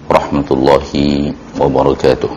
warahmatullahi wabarakatuh.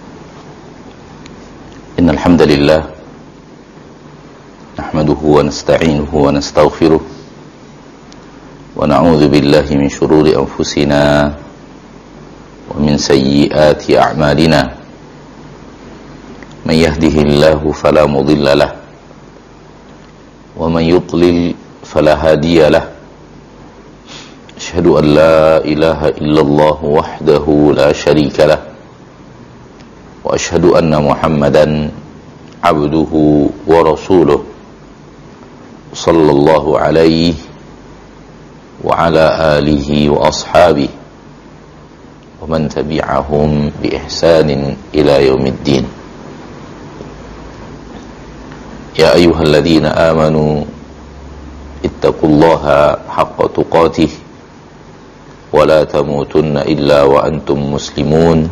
Innal hamdalillah nahmaduhu wa nasta'inuhu wa nastaghfiruh wa na'udzu billahi min shururi anfusina wa min sayyiati a'malina. Man yahdihillahu fala mudilla lahu wa man yudlil fala hadiya lahu. Asyhadu an la ilaha illallah wahdahu la syarika lah wa asyhadu anna Muhammadan abduhu wa rasuluh sallallahu alaihi wa ala alihi wa ashabihi wa man tabi'ahum bi ihsanin ila yaumiddin. Ya ayyuhalladzina amanu ittaqullaha haqqa tuqatih wa la tamutunna illa wa antum muslimun.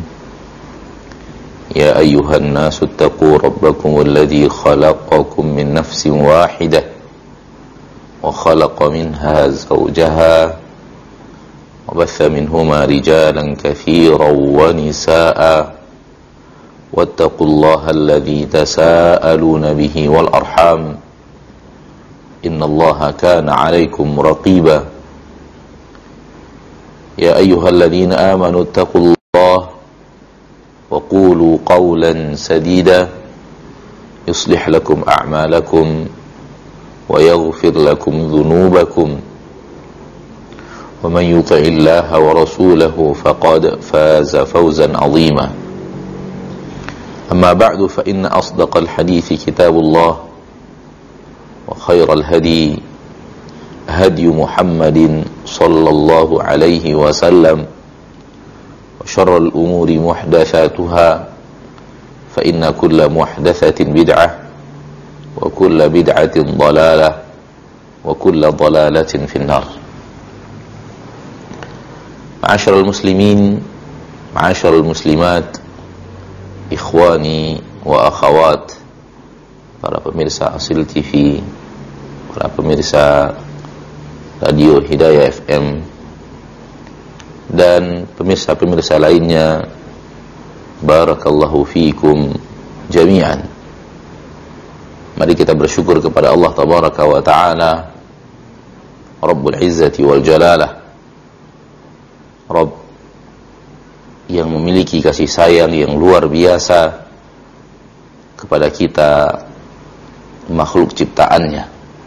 Ya ayyuhan nasu ittaqu rabbakum alladhi khalaqakum min nafsin wahidah wa khalaqa minha zawjaha wa batha minhuma rijalan katsiran wa nisaa'a wattaqullaha alladhi tasaaluna bihi wal arham innallaha kana 'alaykum raqiba. Ya ayyuhalladzina amanu ittaqullaha wa qulu qawlan sadida yuslih lakum a'malakum wa yaghfir lakum dhunubakum wa man yuti'illaha wa rasulahu faqad faza fawzan 'azima. Amma ba'du fa inna asdaqal hadithi kitabullah wa khairal hadi hadi Muhammadin sallallahu alaihi wasallam wa syarrul umuri muhdatsatuha fa inna kulla muhdatsatin bid'ah wa kulla bid'atin dhalalah wa kulla dhalalatin finnar. Ma'asyiral muslimin, ma'asyiral muslimat, ikhwani wa akhawat, para pemirsa Asil TV, para pemirsa Radio Hidayah FM, dan pemirsa-pemirsa lainnya, barakallahu fiikum jami'an. Mari kita bersyukur kepada Allah tabaraka wa ta'ala, Rabbul Izzati wal Jalalah, Rabb yang memiliki kasih sayang yang luar biasa kepada kita, makhluk ciptaannya,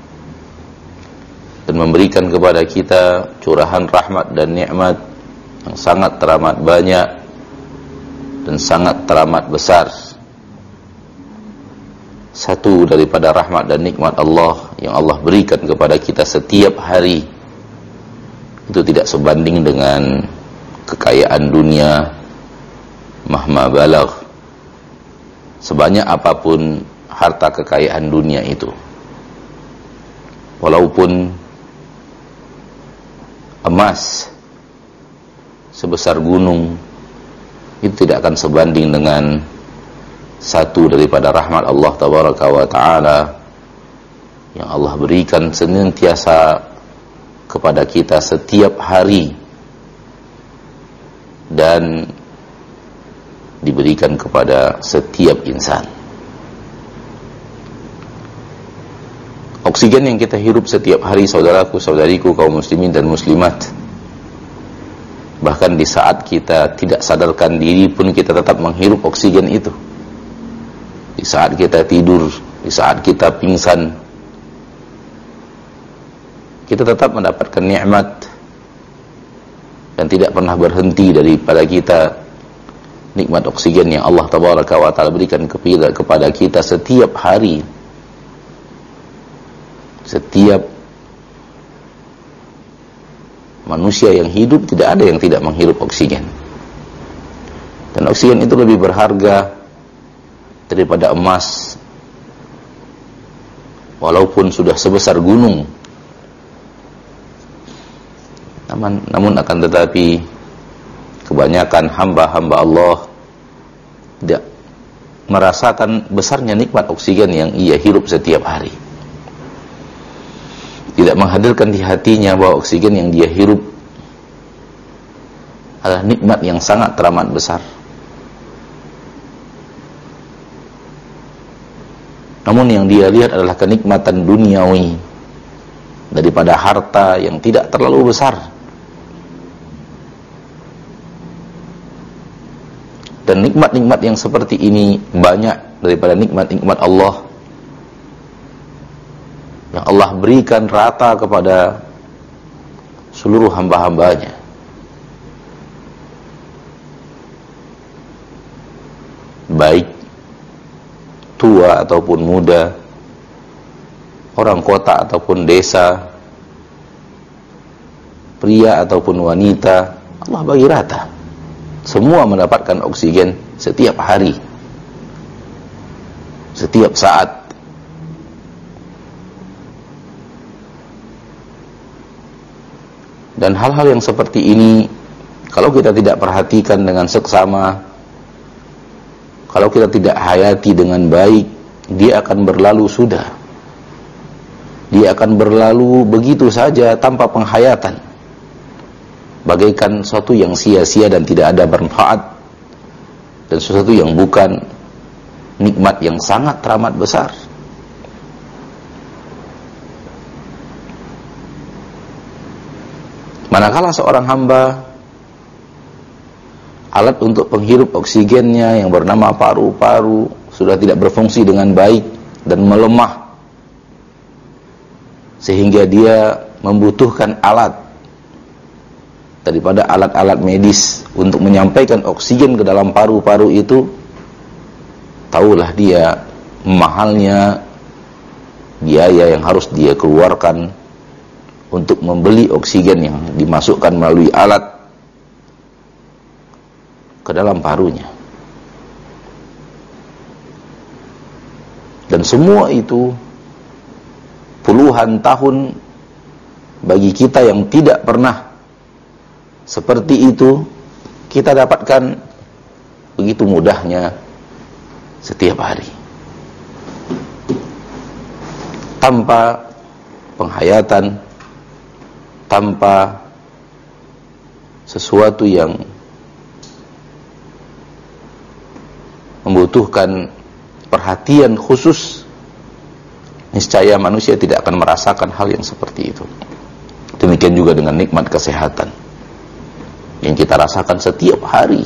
dan memberikan kepada kita curahan rahmat dan nikmat yang sangat teramat banyak dan sangat teramat besar. Satu daripada rahmat dan nikmat Allah yang Allah berikan kepada kita setiap hari itu tidak sebanding dengan kekayaan dunia mahma balagh, sebanyak apapun harta kekayaan dunia itu. Walaupun emas sebesar gunung, itu tidak akan sebanding dengan satu daripada rahmat Allah tabaraka wa ta'ala yang Allah berikan senantiasa kepada kita setiap hari dan diberikan kepada setiap insan. Oksigen yang kita hirup setiap hari, saudaraku, saudariku, kaum muslimin dan muslimat, bahkan di saat kita tidak sadarkan diri pun kita tetap menghirup oksigen itu. Di saat kita tidur, di saat kita pingsan, kita tetap mendapatkan nikmat dan tidak pernah berhenti daripada kita nikmat oksigen yang Allah tabaraka wa ta'ala berikan kepada kita setiap hari. Setiap manusia yang hidup tidak ada yang tidak menghirup oksigen. Dan oksigen itu lebih berharga daripada emas, walaupun sudah sebesar gunung. Namun akan tetapi kebanyakan hamba-hamba Allah tidak merasakan besarnya nikmat oksigen yang ia hirup setiap hari. Tidak menghadirkan di hatinya bahwa oksigen yang dia hirup adalah nikmat yang sangat teramat besar. Namun yang dia lihat adalah kenikmatan duniawi daripada harta yang tidak terlalu besar. Dan nikmat-nikmat yang seperti ini banyak daripada nikmat-nikmat Allah yang Allah berikan rata kepada seluruh hamba-hambanya. Baik tua ataupun muda, orang kota ataupun desa, pria ataupun wanita, Allah bagi rata. Semua mendapatkan oksigen setiap hari, setiap saat. Dan hal-hal yang seperti ini, kalau kita tidak perhatikan dengan seksama, kalau kita tidak hayati dengan baik, dia akan berlalu sudah. Dia akan berlalu begitu saja tanpa penghayatan, bagaikan sesuatu yang sia-sia dan tidak ada bermanfaat, dan sesuatu yang bukan nikmat yang sangat teramat besar. Manakala seorang hamba alat untuk penghirup oksigennya yang bernama paru-paru sudah tidak berfungsi dengan baik dan melemah, sehingga dia membutuhkan alat daripada alat-alat medis untuk menyampaikan oksigen ke dalam paru-paru itu, tahulah dia mahalnya biaya yang harus dia keluarkan untuk membeli oksigen yang dimasukkan melalui alat ke dalam parunya. Dan semua itu puluhan tahun bagi kita yang tidak pernah seperti itu, kita dapatkan begitu mudahnya setiap hari, tanpa penghayatan, tanpa sesuatu yang membutuhkan perhatian khusus, niscaya manusia tidak akan merasakan hal yang seperti itu. Demikian juga dengan nikmat kesehatan yang kita rasakan setiap hari.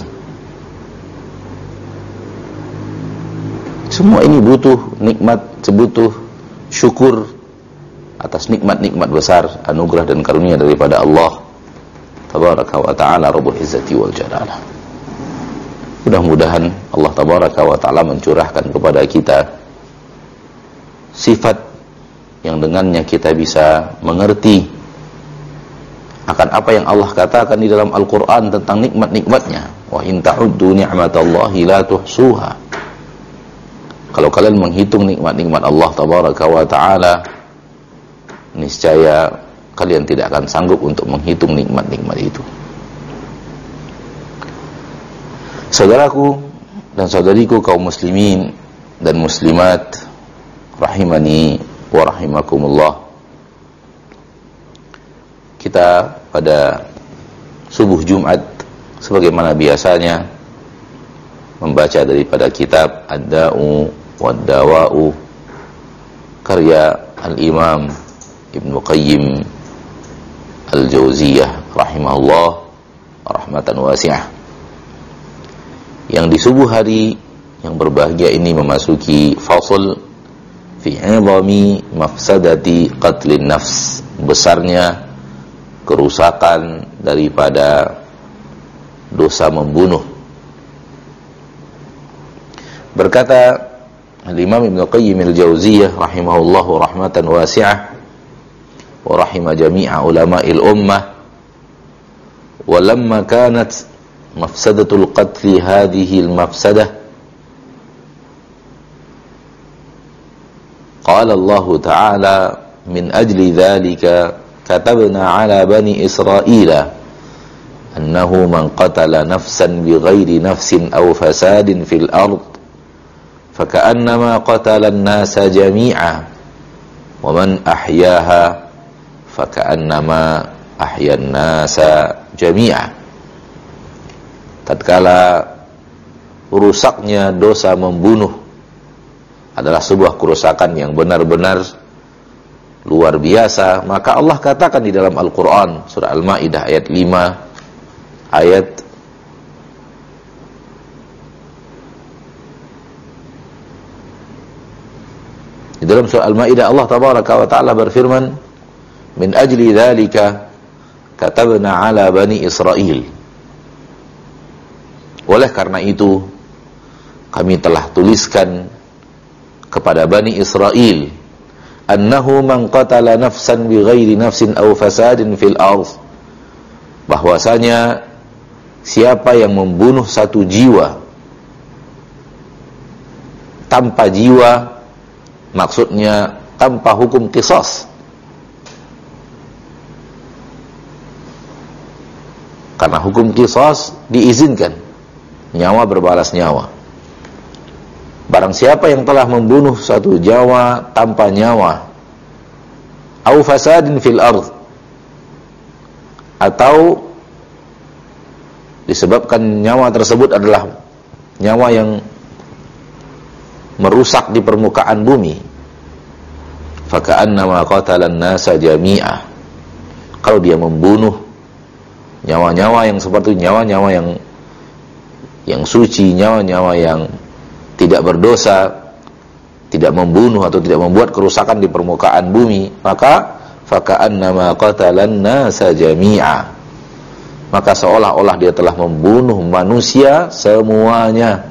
Semua ini butuh nikmat, butuh syukur atas nikmat-nikmat besar, anugerah dan karunia daripada Allah Tabaraka wa ta'ala Rabbul Izzati wal Jalalah. Mudah-mudahan Allah Tabaraka wa ta'ala mencurahkan kepada kita sifat yang dengannya kita bisa mengerti akan apa yang Allah katakan di dalam Al-Quran tentang nikmat-nikmatnya. Wa in ta'uddu ni'matallahi la tuhsuha. Kalau kalian menghitung nikmat-nikmat Allah Tabaraka wa ta'ala, niscaya kalian tidak akan sanggup untuk menghitung nikmat-nikmat itu. Saudaraku dan saudariku kaum muslimin dan muslimat rahimani wa rahimakumullah, kita pada subuh Jumat sebagaimana biasanya membaca daripada kitab Ad-Da'u wad-Dawa'u karya Al-Imam Ibnu Qayyim Al-Jauziyah rahimahullah rahmatan wasi'ah, yang di subuh hari yang berbahagia ini memasuki fasal fi 'idhami mafsadati qatlin nafs, besarnya kerusakan daripada dosa membunuh. Berkata Al-Imam Ibnu Qayyim Al-Jauziyah rahimahullahu rahmatan wasi'ah wa rahima jami'a ulama'il ummah, wa lamma kanat mafsadatul qatl hadhihi al-mafsadah qala Allah ta'ala min ajli dhalika katabna 'ala bani Israila annahu man qatala nafsan bighairi nafsin aw fasadin fil ard faka'annama qatala an-nasa jami'a wa man ahyaha faka'annama ahya an-nasa jami'a. tatkala rusaknya dosa membunuh adalah sebuah kerusakan yang benar-benar luar biasa, maka Allah katakan di dalam Al-Quran surah Al-Ma'idah ayat 5 ayat di dalam surah Al-Ma'idah Allah tabaraka wa ta'ala berfirman, min ajli dzalika katabna ala bani Israil, oleh karena itu kami telah tuliskan kepada Bani Israel, annahu man qatala nafsan bighairi nafsin aw fasadin fil ardh, bahwasanya siapa yang membunuh satu jiwa tanpa jiwa, maksudnya tanpa hukum qisas, karena hukum qisas diizinkan, nyawa berbalas nyawa. Barang siapa yang telah membunuh satu jiwa tanpa nyawa, au fasadin fil ardh, atau disebabkan nyawa tersebut adalah nyawa yang merusak di permukaan bumi, faka'annama qatalan nasa jami'a, kalau dia membunuh nyawa-nyawa yang seperti nyawa-nyawa yang suci, nyawa-nyawa yang tidak berdosa, tidak membunuh atau tidak membuat kerusakan di permukaan bumi, maka faka'annama qatalan nasa jami'a, maka seolah-olah dia telah membunuh manusia semuanya.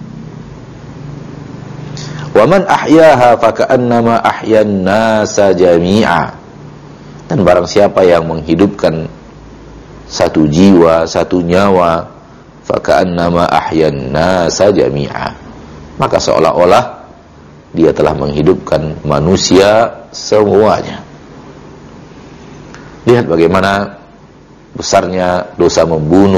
Wa man ahyaha faka'annama ahyan nasa jami'a, dan barang siapa yang menghidupkan satu jiwa, satu nyawa, faka'annama ahyan nasa jami'a, maka seolah-olah dia telah menghidupkan manusia semuanya. Lihat bagaimana besarnya dosa membunuh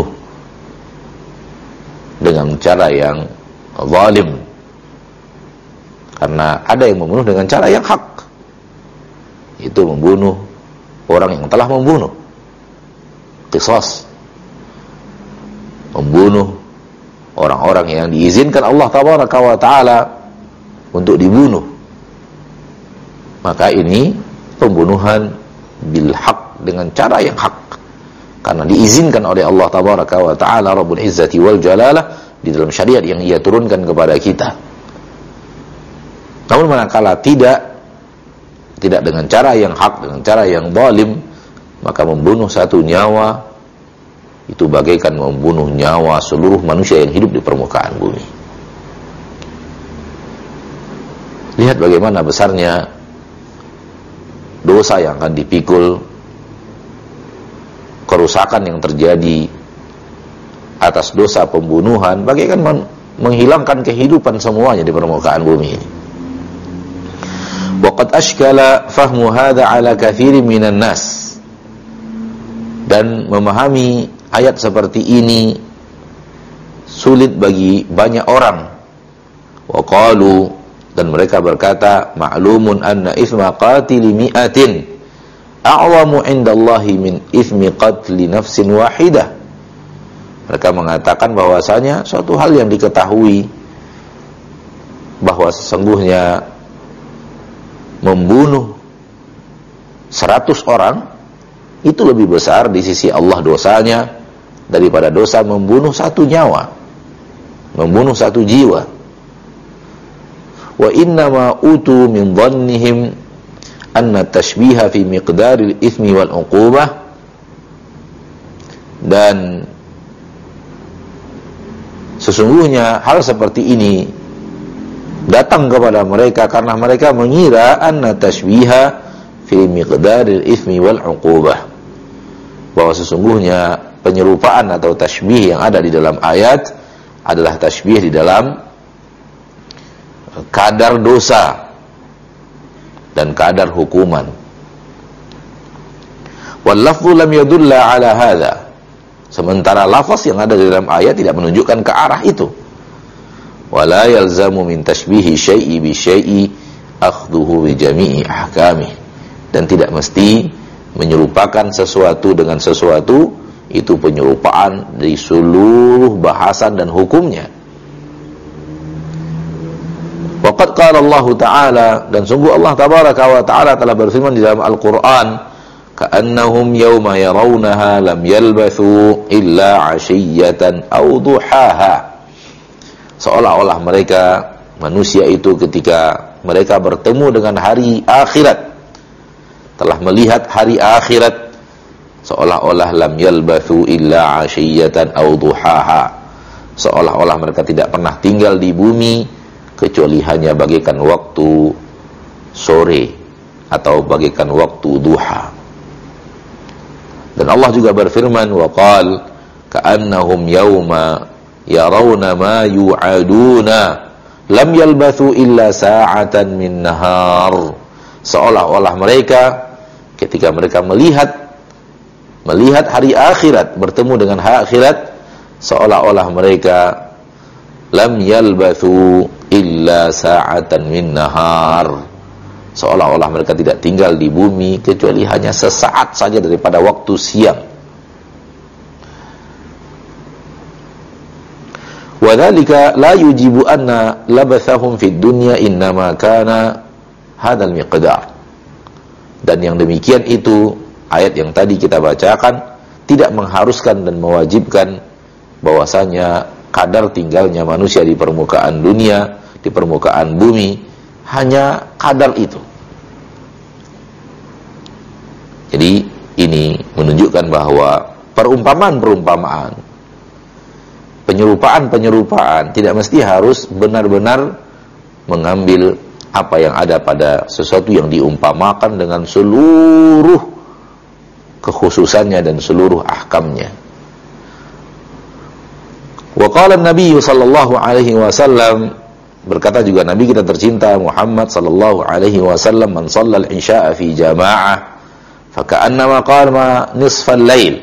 dengan cara yang zalim, karena ada yang membunuh dengan cara yang hak, itu membunuh orang yang telah membunuh, qisas, membunuh orang-orang yang diizinkan Allah tabaraka wa ta'ala untuk dibunuh, maka ini pembunuhan bil haq, dengan cara yang hak, karena diizinkan oleh Allah tabaraka wa ta'ala Rabbul Izzati wal Jalalah di dalam syariat yang ia turunkan kepada kita. Namun manakala tidak dengan cara yang hak, dengan cara yang zalim, maka membunuh satu nyawa itu bagaikan membunuh nyawa seluruh manusia yang hidup di permukaan bumi. Lihat bagaimana besarnya dosa yang akan dipikul, kerusakan yang terjadi atas dosa pembunuhan, bagaikan menghilangkan kehidupan semuanya di permukaan bumi ini. Waqad ashkala fahmu hadha ala katsirin minan nas, dan memahami ayat seperti ini sulit bagi banyak orang. Wa qalu, dan mereka berkata, ma'lumun anna ithma qatili mi'atin a'zamu 'indallahi min ithmi qatli nafsin wahidah. Mereka mengatakan bahwasanya suatu hal yang diketahui bahwa sesungguhnya membunuh 100 orang itu lebih besar di sisi Allah dosanya daripada dosa membunuh satu nyawa, membunuh satu jiwa. Wa innama utu min dhannihim anna tashbiha fi miqdaril ithmi wal uqubah, dan sesungguhnya hal seperti ini datang kepada mereka karena mereka mengira anna tashbiha fi miqdaril ithmi wal uqubah, bahwa sesungguhnya penyerupaan atau tashbih yang ada di dalam ayat adalah tashbih di dalam kadar dosa dan kadar hukuman. Wal lafzu lam yadulla ala hadha, sementara lafaz yang ada di dalam ayat tidak menunjukkan ke arah itu. Wala yalzamu min tashbihi syai'i bi syai'i akhdhuhu bi jami'i ahkamih, dan tidak mesti menyerupakan sesuatu dengan sesuatu itu penyerupaan dari seluruh bahasan dan hukumnya. Waqad qala Allah Ta'ala, dan sungguh Allah Tabaraka wa Ta'ala telah berfirman di dalam Al-Quran, ka'annahum yawma yarawnaha lam yalbathu illa 'ashiyatan aw duhaha. Seolah-olah mereka manusia itu ketika mereka bertemu dengan hari akhirat, telah melihat hari akhirat, seolah-olah lam yalbathu illa 'ashiyatan aw duhaha, seolah-olah mereka tidak pernah tinggal di bumi kecuali hanya bagaikan waktu sore atau bagaikan waktu duha. Dan Allah juga berfirman, wa qal ka'annahum yawma yarawna ma yu'aduna lam yalbathu illa sa'atan min nahar. Seolah-olah mereka ketika mereka melihat hari akhirat, bertemu dengan hari akhirat, seolah-olah mereka lam yalbathu illa sa'atan min nahar, seolah-olah mereka tidak tinggal di bumi kecuali hanya sesaat saja daripada waktu siang. Wa dzalika la yujibu anna labathahum fid dunya innama kana hadzal miqdar. Dan yang demikian itu, ayat yang tadi kita bacakan tidak mengharuskan dan mewajibkan bahwasanya kadar tinggalnya manusia di permukaan dunia, di permukaan bumi, hanya kadar itu. Jadi ini menunjukkan bahwa perumpamaan-perumpamaan, penyerupaan-penyerupaan tidak mesti harus benar-benar mengambil apa yang ada pada sesuatu yang diumpamakan dengan seluruh kekhususannya dan seluruh ahkamnya. Wa qala an-nabiy sallallahu alaihi wasallam, berkata juga Nabi kita tercinta Muhammad sallallahu alaihi wasallam, man shallal isya'a fi jama'ah fa ka'annama qama nisfal lail.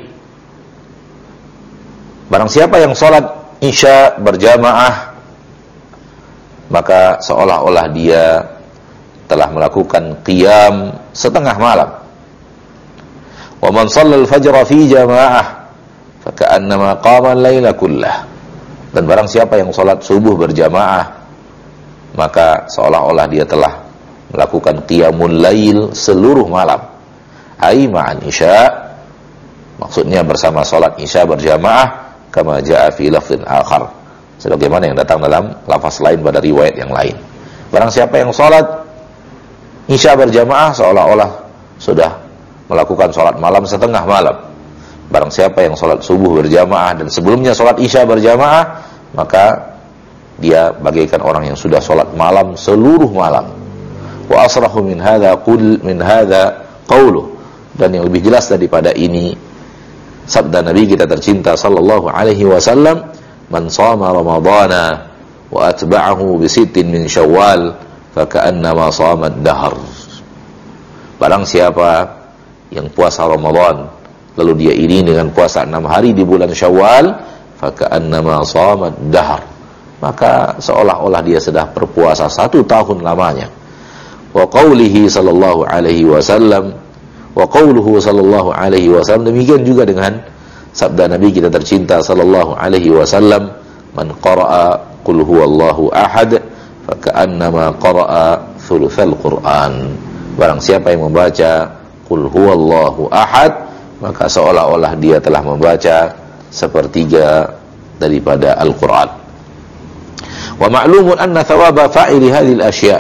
Barang siapa yang salat isya berjamaah, maka seolah-olah dia telah melakukan qiyam setengah malam. Wa man shallal fajra fi jama'ah fa ka'annama qama al-laila kullah. Dan barang siapa yang salat subuh berjamaah, maka seolah-olah dia telah melakukan qiyamul lail seluruh malam. Ai ma'an isya, maksudnya bersama salat isya berjamaah, kama jaa fi lafdhin akhar, sebagaimana yang datang dalam lafaz lain pada riwayat yang lain. Barang siapa yang salat isya berjamaah, seolah-olah sudah melakukan salat malam setengah malam. Barang siapa yang salat subuh berjamaah dan sebelumnya salat isya berjamaah, maka dia bagaikan orang yang sudah salat malam seluruh malam. Wa asrahu min hadza qauluh, dan yang lebih jelas daripada ini sabda Nabi kita tercinta sallallahu alaihi wasallam, man shama ramadhana wa atba'ahu bi sittin min syawal fa ka'annama shama ad-dahr. Barang siapa yang puasa Ramadan lalu dia iringi dengan puasa 6 hari di bulan Syawal, fa ka'annama shama ad-dahr, maka seolah-olah dia sudah berpuasa 1 tahun lamanya. Wa qaulihi sallallahu alaihi wasallam, wa qauluhu sallallahu alaihi wasallam, demikian juga dengan sabda Nabi kita tercinta sallallahu alaihi wasallam, man qara'a qul huwallahu ahad fa ka'annama qara'a thulutsal Qur'an. Barang siapa yang membaca qul huwallahu ahad, maka seolah-olah dia telah membaca sepertiga daripada Al-Qur'an. Wa ma'lumun anna thawaba fa'ili hadhil asya',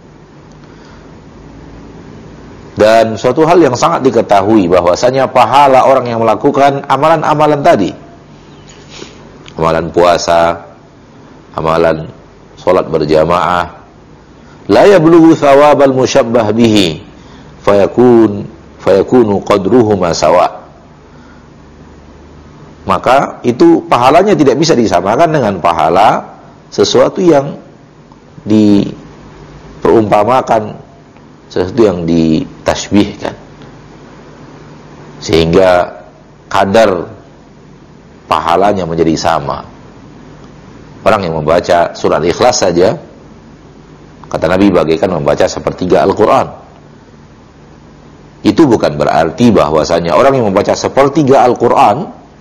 dan suatu hal yang sangat diketahui bahwasanya pahala orang yang melakukan amalan-amalan tadi, amalan puasa, amalan salat berjamaah, la yablughu thawabal musyabbah bihi fayakunu qadruhuma sawa, maka itu pahalanya tidak bisa disamakan dengan pahala sesuatu yang diperumpamakan, sesuatu yang ditasbihkan, sehingga kadar pahalanya menjadi sama. Orang yang membaca surat Ikhlas saja, kata Nabi, bagaikan membaca sepertiga Al-Quran. Itu bukan berarti bahwasanya orang yang membaca sepertiga Al-Quran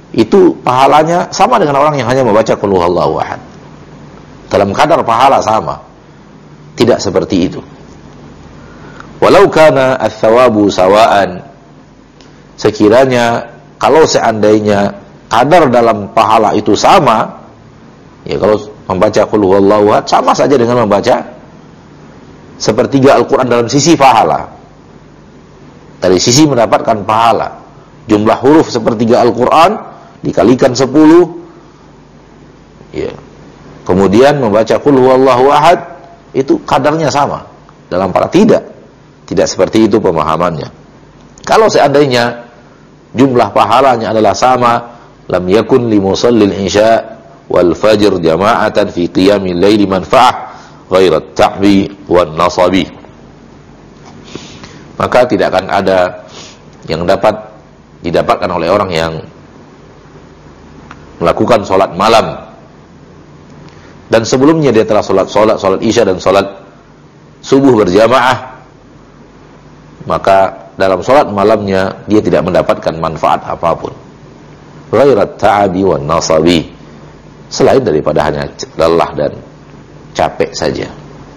itu pahalanya sama dengan orang yang hanya membaca qul huwallahu ahad. Dalam kadar pahala sama. Tidak seperti itu. Walau kana ats-tsawabu sawaan, sekiranya kalau seandainya kadar dalam pahala itu sama, ya kalau membaca qul huwallahu ahad sama saja dengan membaca sepertiga Al-Quran dalam sisi pahala. Dari sisi mendapatkan pahala, jumlah huruf sepertiga Al-Quran dikalikan 10, ya. Kemudian membaca qul huwallahu ahad, itu kadarnya sama dalam pahala. Tidak seperti itu pemahamannya. Kalau seandainya jumlah pahalanya adalah sama, lam yakun li musallil isya wal fajr jama'atan fi qiyamil laili manfa'ah ghairat ta'bi wan nasabi. Maka tidak akan ada yang dapat didapatkan oleh orang yang melakukan sholat malam dan sebelumnya dia telah sholat isya dan sholat subuh berjamaah, maka dalam sholat malamnya dia tidak mendapatkan manfaat apapun. Ghairat ta'abi wan nasabi, selain daripada hanya lelah dan capek saja.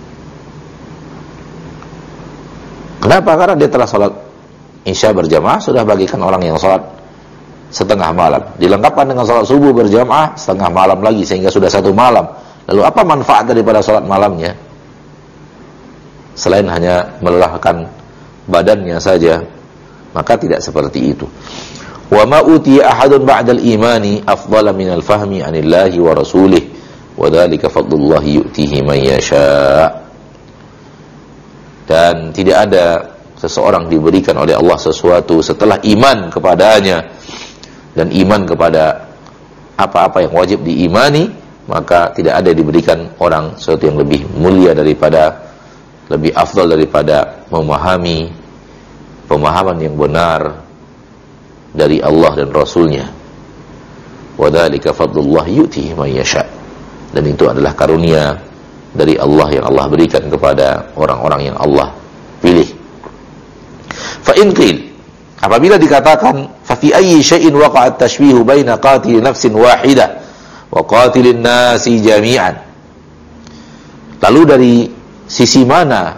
Kenapa? Karena dia telah sholat isya berjamaah, sudah bagikan orang yang sholat setengah malam. Dilengkapkan dengan sholat subuh berjamaah setengah malam lagi, sehingga sudah 1 malam. Lalu apa manfaat daripada sholat malamnya? Selain hanya melelahkan badannya saja, maka tidak seperti itu. Wa ma utiya ahadun ba'dal imani afdala minal fahmi 'anillahi wa rasulih wa dzalika fadlullahi yu'tihi man yasha'. Dan tidak ada seseorang diberikan oleh Allah sesuatu setelah iman kepadanya dan iman kepada apa-apa yang wajib diimani, maka tidak ada diberikan orang sesuatu yang lebih mulia daripada, lebih afdal daripada memahami pemahaman yang benar dari Allah dan Rasulnya. Wa dzalika fadlullah yu'tihi man yasha'. Dan itu adalah karunia dari Allah yang Allah berikan kepada orang-orang yang Allah pilih. Fa in qil, apabila dikatakan fa fi ayyi syai'in waqa'a at-tashbihu baina qatil nafsin wahidah wa qatilin nasi jami'an. Lalu dari sisi mana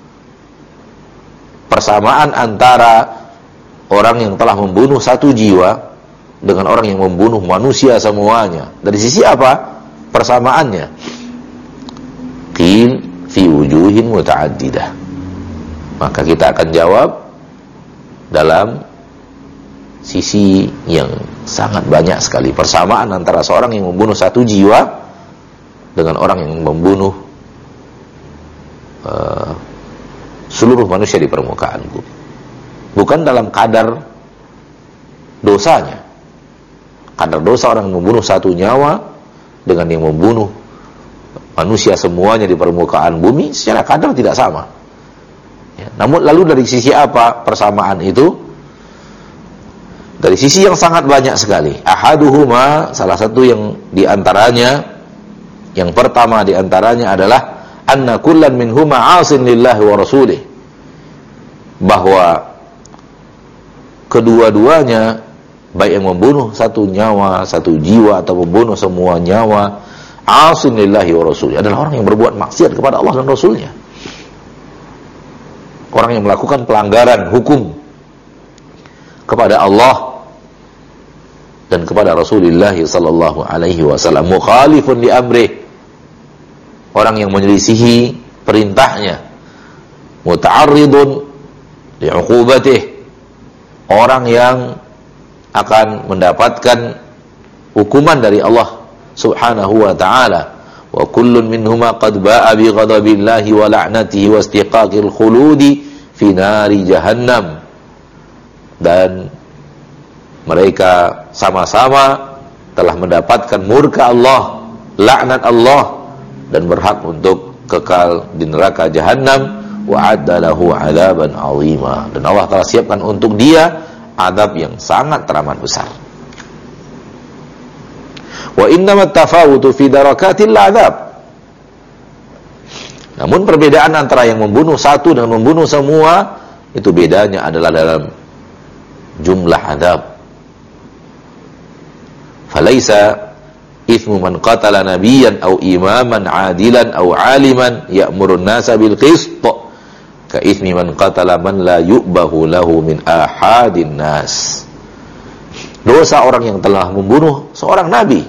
persamaan antara orang yang telah membunuh satu jiwa dengan orang yang membunuh manusia semuanya? Dari sisi apa persamaannya? Qil fi wujuhin muta'addidah. Maka kita akan jawab dalam sisi yang sangat banyak sekali. Persamaan antara seorang yang membunuh satu jiwa dengan orang yang membunuh seluruh manusia di permukaan bumi. Bukan dalam kadar dosanya. Kadar dosa orang yang membunuh satu nyawa dengan yang membunuh manusia semuanya di permukaan bumi secara kadar tidak sama. Ya, namun lalu dari sisi apa persamaan itu? Dari sisi yang sangat banyak sekali. Ahaduhuma, salah satu yang diantaranya, yang pertama diantaranya adalah anna kullan minhuma 'asin lillahi wa rasulih. Bahwa kedua-duanya, baik yang membunuh satu nyawa, satu jiwa, atau membunuh semua nyawa, 'asin lillahi wa rasulih, adalah orang yang berbuat maksiat kepada Allah dan Rasulnya. Orang yang melakukan pelanggaran hukum kepada Allah dan kepada Rasulullah sallallahu alaihi wasallam. Mukhalifun li amrih, orang yang menyelisihi perintahnya. Muta'arridun li 'uqubatih, orang yang akan mendapatkan hukuman dari Allah subhanahu wa ta'ala. Wa kullun minhuma qad ba'a bi ghadabillahi wa la'natihi wa istiqaqil khuludi fi nari jahannam. Dan mereka sama-sama telah mendapatkan murka Allah, laknat Allah, dan berhak untuk kekal di neraka jahannam. Wa adda lahu 'adaban 'azima, dan Allah telah siapkan untuk dia adab yang sangat teramat besar. Wa innamat tafawutu fi darakatil 'adzab. Namun perbedaan antara yang membunuh satu dan membunuh semua, itu bedanya adalah dalam jumlah adab. Falaisa ithmu man qatala nabiyyan aw imaman adilan aw aliman ya'murun nasa bil qist ka ithmi man qatala man la yu'bahu lahu min ahadin nas. Dosa orang yang telah membunuh seorang nabi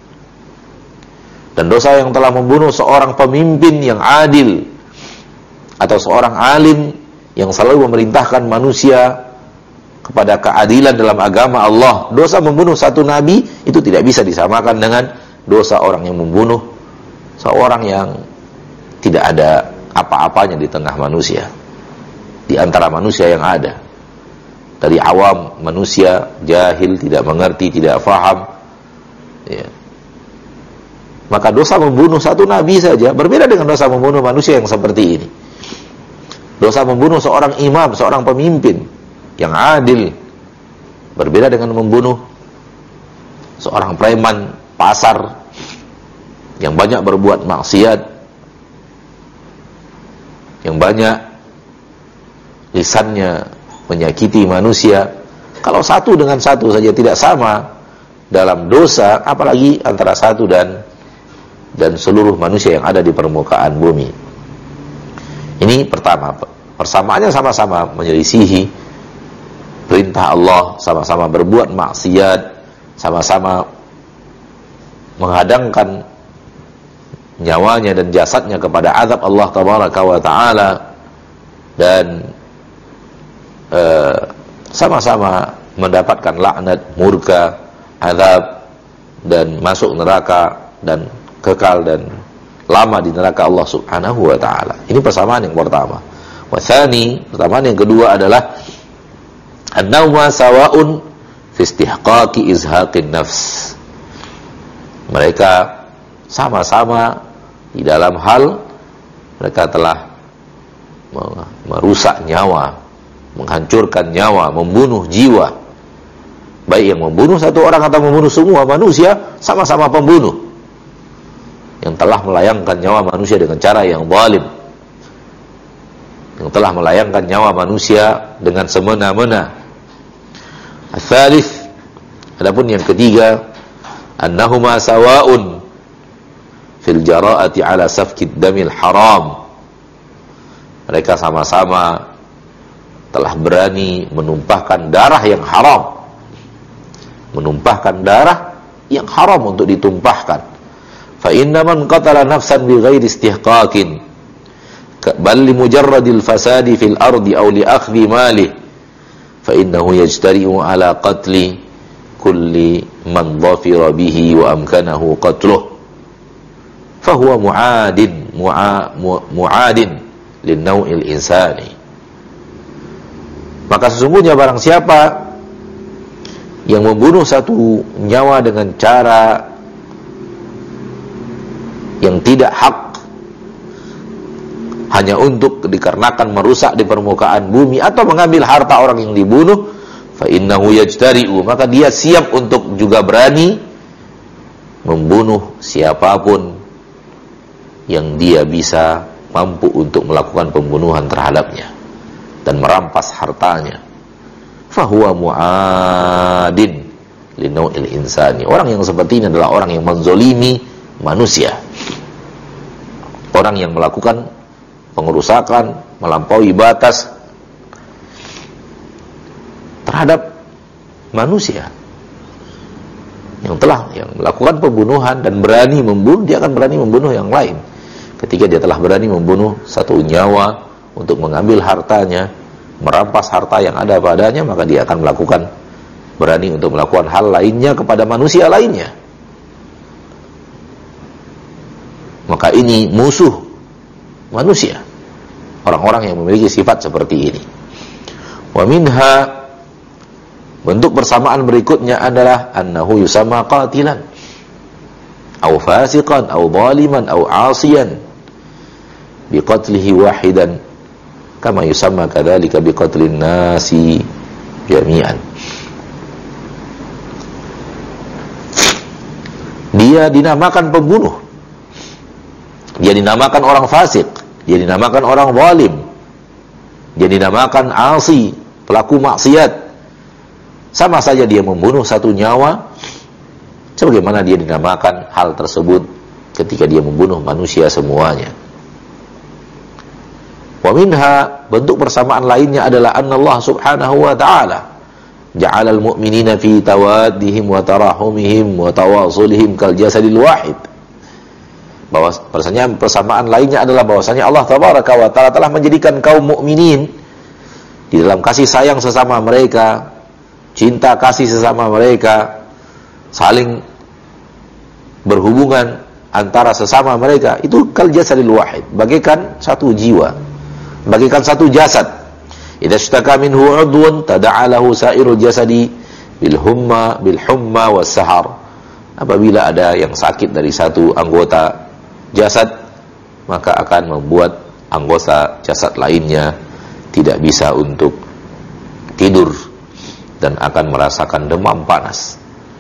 dan dosa yang telah membunuh seorang pemimpin yang adil atau seorang alim yang selalu memerintahkan manusia kepada keadilan dalam agama Allah. Dosa membunuh satu nabi itu tidak bisa disamakan dengan dosa orang yang membunuh seorang yang tidak ada apa-apanya di tengah manusia, di antara manusia yang ada. Dari awam manusia, jahil, tidak mengerti, tidak faham, ya. Maka dosa membunuh satu nabi saja berbeda dengan dosa membunuh manusia yang seperti ini. Dosa membunuh seorang imam, seorang pemimpin yang adil berbeda dengan membunuh seorang preman pasar yang banyak berbuat maksiat, yang banyak lisannya menyakiti manusia. Kalau satu dengan satu saja tidak sama dalam dosa, apalagi antara satu dan seluruh manusia yang ada di permukaan bumi. Ini pertama, persamaannya sama-sama menyelisihi perintah Allah, sama-sama berbuat maksiat, sama-sama menghadangkan nyawanya dan jasadnya kepada azab Allah tabaraka wa ta'ala, dan sama-sama mendapatkan laknat, murka, azab, dan masuk neraka dan kekal dan lama di neraka Allah subhanahu wa ta'ala. Ini persamaan yang pertama. Wathani, persamaan yang kedua adalah an-nawma sawa'un fi istihqaqi izhaqin nafs. Mereka sama-sama di dalam hal mereka telah merusak nyawa, menghancurkan nyawa, membunuh jiwa. Baik yang membunuh satu orang atau membunuh semua manusia, sama-sama pembunuh yang telah melayangkan nyawa manusia dengan cara yang zalim, yang telah melayangkan nyawa manusia dengan semena-mena. Al-thalith, adapun yang ketiga, annahuma sawa'un fil jara'ati ala safkid damil haram. Mereka sama-sama telah berani menumpahkan darah yang haram, menumpahkan darah yang haram untuk ditumpahkan. Fa inna man qatala nafsan bighairi istihqaqin bal li mujarradil fasadi fil ardi aw li akhdhi malih fa innahu yajtari'u ala qatli kulli man dhafira bihi wa amkanahu qatluh fa huwa mu'adin lin naw'il insani. Maka sesungguhnya barang siapa yang membunuh satu nyawa dengan cara yang tidak hak, hanya untuk dikarenakan merusak di permukaan bumi atau mengambil harta orang yang dibunuh, fa innahu yajtari'u, maka dia siap untuk juga berani membunuh siapapun yang dia bisa mampu untuk melakukan pembunuhan terhadapnya dan merampas hartanya. Fahuwa mu'adin linau'il insani. Orang yang seperti ini adalah orang yang menzolimi manusia, orang yang melakukan pengerusakan, melampaui batas terhadap manusia, yang melakukan pembunuhan dan berani membunuh. Dia akan berani membunuh yang lain. Ketika dia telah berani membunuh satu nyawa untuk mengambil hartanya, merampas harta yang ada padanya, maka dia akan berani untuk melakukan hal lainnya kepada manusia lainnya. Maka ini musuh manusia, orang-orang yang memiliki sifat seperti ini. Wa minha, bentuk persamaan berikutnya adalah annahu yusamma qatilan aw fasiqan aw zaliman aw 'asiyan biqatlihi wahidan kama yusamma kadzalika biqatlin nasi jami'an. Dia dinamakan pembunuh, dia dinamakan orang fasik, dia dinamakan orang zalim, dia dinamakan 'asi, pelaku maksiat. Sama saja dia membunuh satu nyawa Sebagaimana dia dinamakan hal tersebut ketika dia membunuh manusia semuanya. Wa minha, bentuk persamaan lainnya adalah Allah subhanahu wa ta'ala ja'alal mu'minina fi tawaddihim wa tarahumihim wa tawasulihim kal jasadil wahid. Bahwa persamaan lainnya adalah bahwasanya Allah tabaraka wa ta'ala telah menjadikan kaum mukminin di dalam kasih sayang sesama mereka, cinta kasih sesama mereka, saling berhubungan antara sesama mereka, itu kal jasadil wahid, bagaikan satu jiwa, bagaikan satu jasad. Idza ishtaka minhu 'udwun tada'alahu sa'irul jasadi bil humma was sahar. Apabila ada yang sakit dari satu anggota jasad, maka akan membuat anggota jasad lainnya tidak bisa untuk tidur dan akan merasakan demam panas.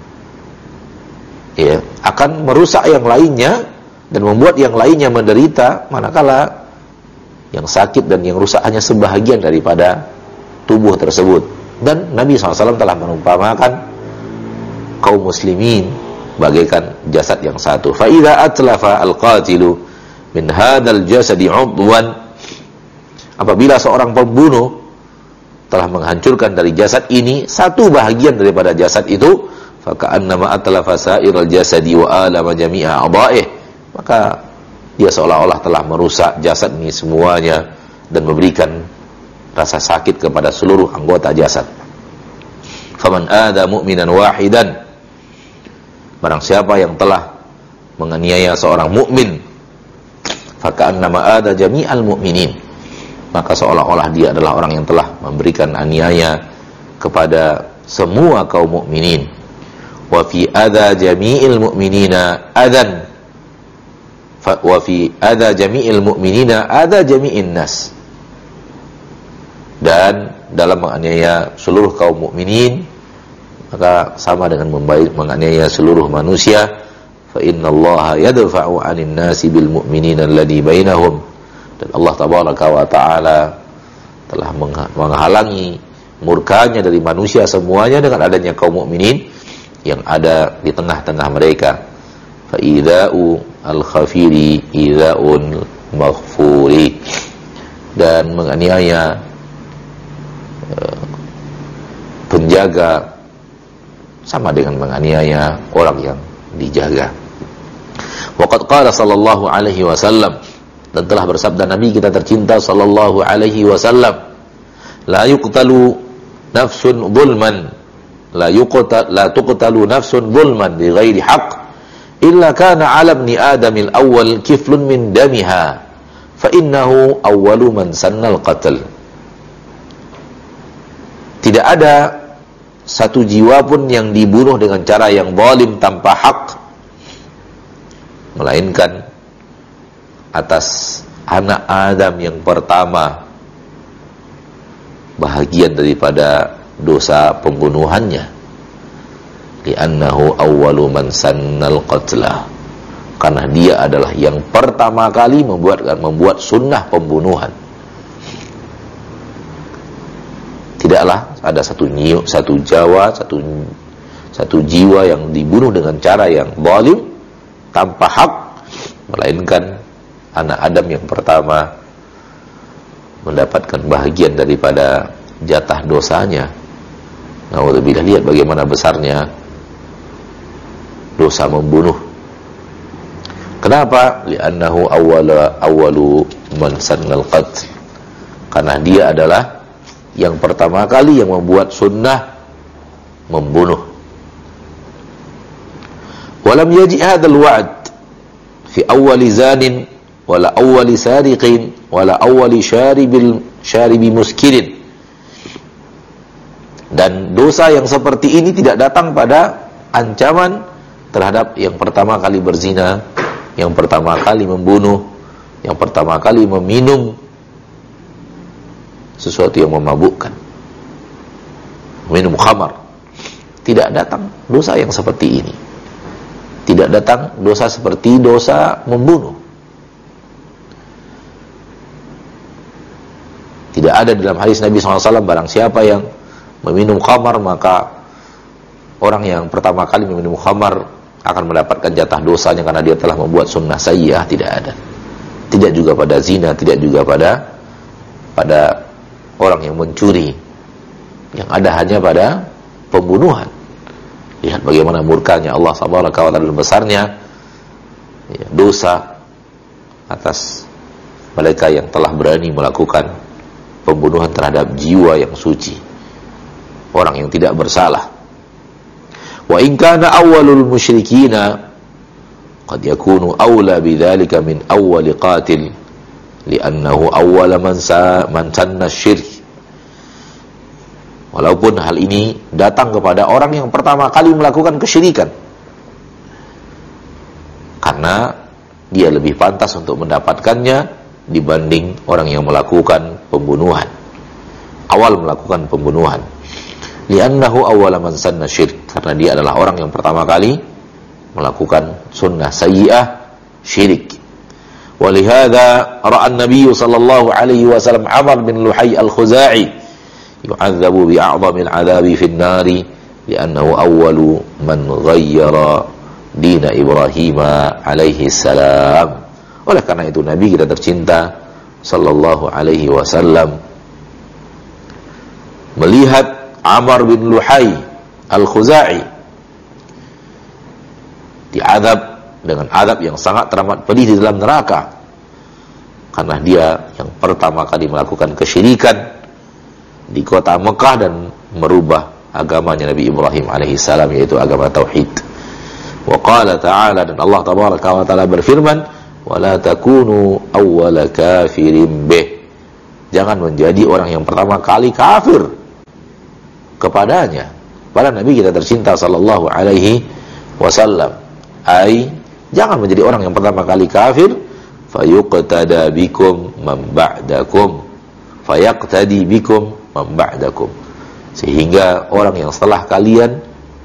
Ya, akan merusak yang lainnya dan membuat yang lainnya menderita, manakala yang sakit dan yang rusak hanya sebahagian daripada tubuh tersebut. Dan Nabi SAW telah merumpamakan kaum muslimin bagaikan jasad yang satu. Fa idza atlafa al-qatilu min hadzal jasadi 'udwan, apabila seorang pembunuh telah menghancurkan dari jasad ini satu bahagian daripada jasad itu, faka'annama atlafa sa'iral jasadi wa alama jami'a a'dha'ih, maka dia seolah-olah telah merusak jasad ini semuanya dan memberikan rasa sakit kepada seluruh anggota jasad. Faman ada mu'minan wahidan, barang siapa yang telah menganiaya seorang mukmin, faka'annama ada jami'al mu'minin, maka seolah-olah dia adalah orang yang telah memberikan aniaya kepada semua kaum mukminin. Wa fi adza jami'il mu'minina adan, wa fi adza jami'il mu'minina adza jami'in nas, dan dalam menganiaya seluruh kaum mukminin maka sama dengan menganiaya seluruh manusia. Fa innallaha yadfa'u 'anil nasi bil mu'minina alladhi bainahum, dan Allah tabaraka wa ta'ala telah menghalangi murkanya dari manusia semuanya dengan adanya kaum mukminin yang ada di tengah-tengah mereka. Fa idza'u al-khafiri idza'un maghfuri, dan menganiaya penjaga sama dengan menganiaya orang yang dijaga. Waqad qala sallallahu alaihi wasallam, dan telah bersabda Nabi kita tercinta sallallahu alaihi wasallam, la yuqtalu nafsun zulman, la tuqtalu nafsun zulman bi ghairi haqq illa kana 'ala ibni adamil awwal kiflun min damiha fa innahu awwalu man sannal qatl. Tidak ada satu jiwa pun yang dibunuh dengan cara yang zalim tanpa hak, melainkan atas anak Adam yang pertama bahagian daripada dosa pembunuhannya. Li'annahu awwalu man sannal qatla, karena dia adalah yang pertama kali membuat sunnah pembunuhan. Tidaklah ada satu jiwa yang dibunuh dengan cara yang zalim tanpa hak, melainkan anak Adam yang pertama mendapatkan bahagian daripada jatah dosanya. Na'udzubillah, lihat bagaimana besarnya dosa membunuh. Kenapa? Li'annahu awwalu man sannal qatl, karena dia adalah yang pertama kali yang membuat sunnah membunuh. Walam yaji hadzal wa'd fi awwali zanin wala awwali sariqin wala awwali syaribi muskirin, dan dosa yang seperti ini tidak datang pada ancaman terhadap yang pertama kali berzina, yang pertama kali membunuh, yang pertama kali meminum sesuatu yang memabukkan, minum khamar. Tidak datang dosa yang seperti ini. Tidak datang dosa seperti dosa membunuh. Tidak ada dalam hadis Nabi SAW, barang siapa yang meminum khamar, maka orang yang pertama kali meminum khamar akan mendapatkan jatah dosanya karena dia telah membuat sunnah sayyi'ah, tidak ada. Tidak juga pada zina, tidak juga pada orang yang mencuri. Yang ada hanya pada pembunuhan. Lihat bagaimana murkanya Allah subhanahu wa ta'ala dan besarnya dosa atas mereka yang telah berani melakukan pembunuhan terhadap jiwa yang suci, orang yang tidak bersalah. Wa in kana awwalul musyrikina qad yakunu awla bidzalika min awwali qatil li'annahu awwala man sanna syirk. Walaupun hal ini datang kepada orang yang pertama kali melakukan kesyirikan, karena dia lebih pantas untuk mendapatkannya dibanding orang yang melakukan pembunuhan, awal melakukan pembunuhan. Li'annahu awwala man sanna syirk, karena dia adalah orang yang pertama kali melakukan sunnah sayyi'ah, syirik. Walihada ra'a an-nabiy sallallahu alaihi wasallam Amr bin Luhay al-Khuza'i yu'adzabu bi'a'zamil 'adzabi fin nari li'annahu awwalu man ghayyara dina Ibrahim alaihi salam. Oleh karena itu Nabi kita tercinta sallallahu alaihi wasallam melihat Amr bin Luhay al-Khuza'i diazab dengan azab yang sangat teramat pedih di dalam neraka, karena dia yang pertama kali melakukan kesyirikan di kota Mekah dan merubah agamanya Nabi Ibrahim alaihi salam, yaitu agama tauhid. Wa qala ta'ala, dan Allah tabaraka wa ta'ala berfirman, wa la takunu awwala kafirin bih, jangan menjadi orang yang pertama kali kafir kepadanya, pada Nabi kita tercinta sallallahu alaihi wasallam. Jangan menjadi orang yang pertama kali kafir, fayuqtada bikum man ba'dakum, fayaqtadi bikum man ba'dakum, sehingga orang yang setelah kalian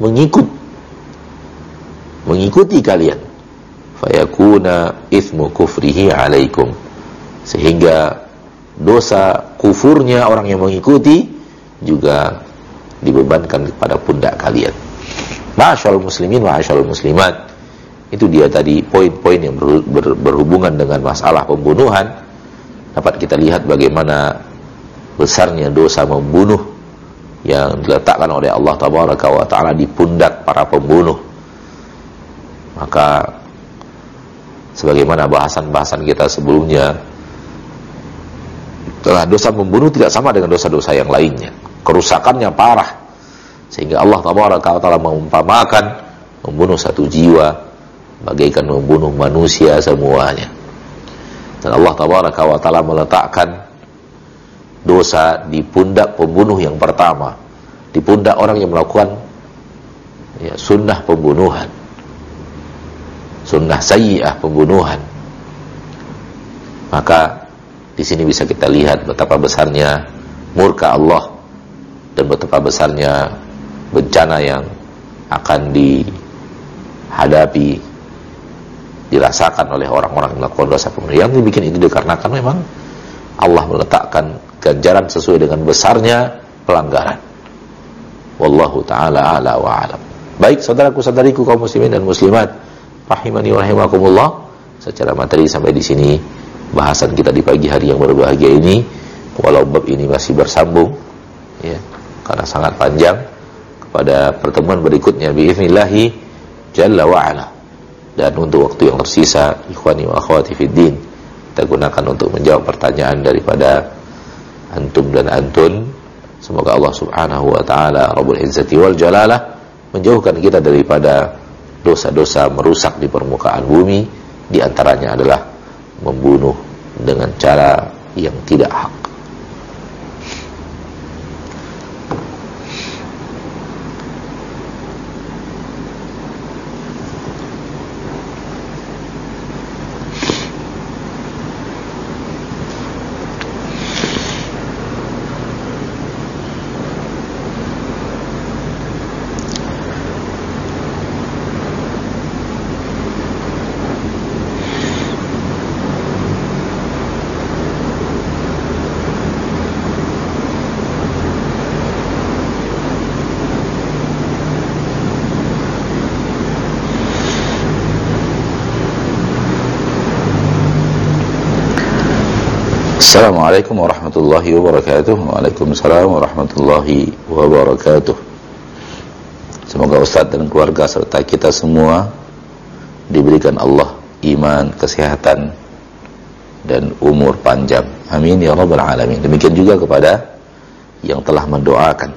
mengikuti kalian, fayakuna ithmu kufrihi alaikum, sehingga dosa kufurnya orang yang mengikuti juga dibebankan kepada pundak kalian. Ma'asyarul muslimin wa ma'asyarul muslimat, itu dia tadi poin-poin yang berhubungan dengan masalah pembunuhan. Dapat kita lihat bagaimana besarnya dosa membunuh yang diletakkan oleh Allah tabaraka wa ta'ala di pundak para pembunuh. Maka sebagaimana bahasan-bahasan kita sebelumnya, telah dosa membunuh tidak sama dengan dosa-dosa yang lainnya, kerusakannya parah, sehingga Allah tabaraka wa ta'ala mengumpamakan membunuh satu jiwa bagaikan membunuh manusia semuanya. Dan Allah tabaraka wa ta'ala meletakkan dosa di pundak pembunuh yang pertama, di pundak orang yang melakukan sunnah pembunuhan, sunnah sayyi'ah pembunuhan. Maka di sini bisa kita lihat betapa besarnya murka Allah dan betapa besarnya bencana yang akan dihadapi, dirasakan oleh orang-orang yang melakukan dosa pembunuhan. Yang dibikin itu dikarenakan memang Allah meletakkan ganjaran sesuai dengan besarnya pelanggaran. Wallahu ta'ala a'la wa a'lam. Baik saudaraku-saudariku kaum muslimin dan muslimat rahimani wa rahimakumullah, secara materi sampai di sini bahasan kita di pagi hari yang berbahagia ini. Walau bab ini masih bersambung ya, karena sangat panjang, pada pertemuan berikutnya biiznillah jalla wa ala. Dan untuk waktu yang tersisa, ikhwani wa akhwati fiddin, kita gunakan untuk menjawab pertanyaan daripada antum dan antun. Semoga Allah subhanahu wa ta'ala Rabbul Izzati wal Jalalah menjauhkan kita daripada dosa-dosa merusak di permukaan bumi. Di antaranya adalah membunuh dengan cara yang tidak hak. Assalamualaikum warahmatullahi wabarakatuh. Waalaikumsalam warahmatullahi wabarakatuh. Semoga Ustadz dan keluarga serta kita semua diberikan Allah iman, kesehatan, dan umur panjang. Amin ya rabbal alamin. Demikian juga kepada yang telah mendoakan.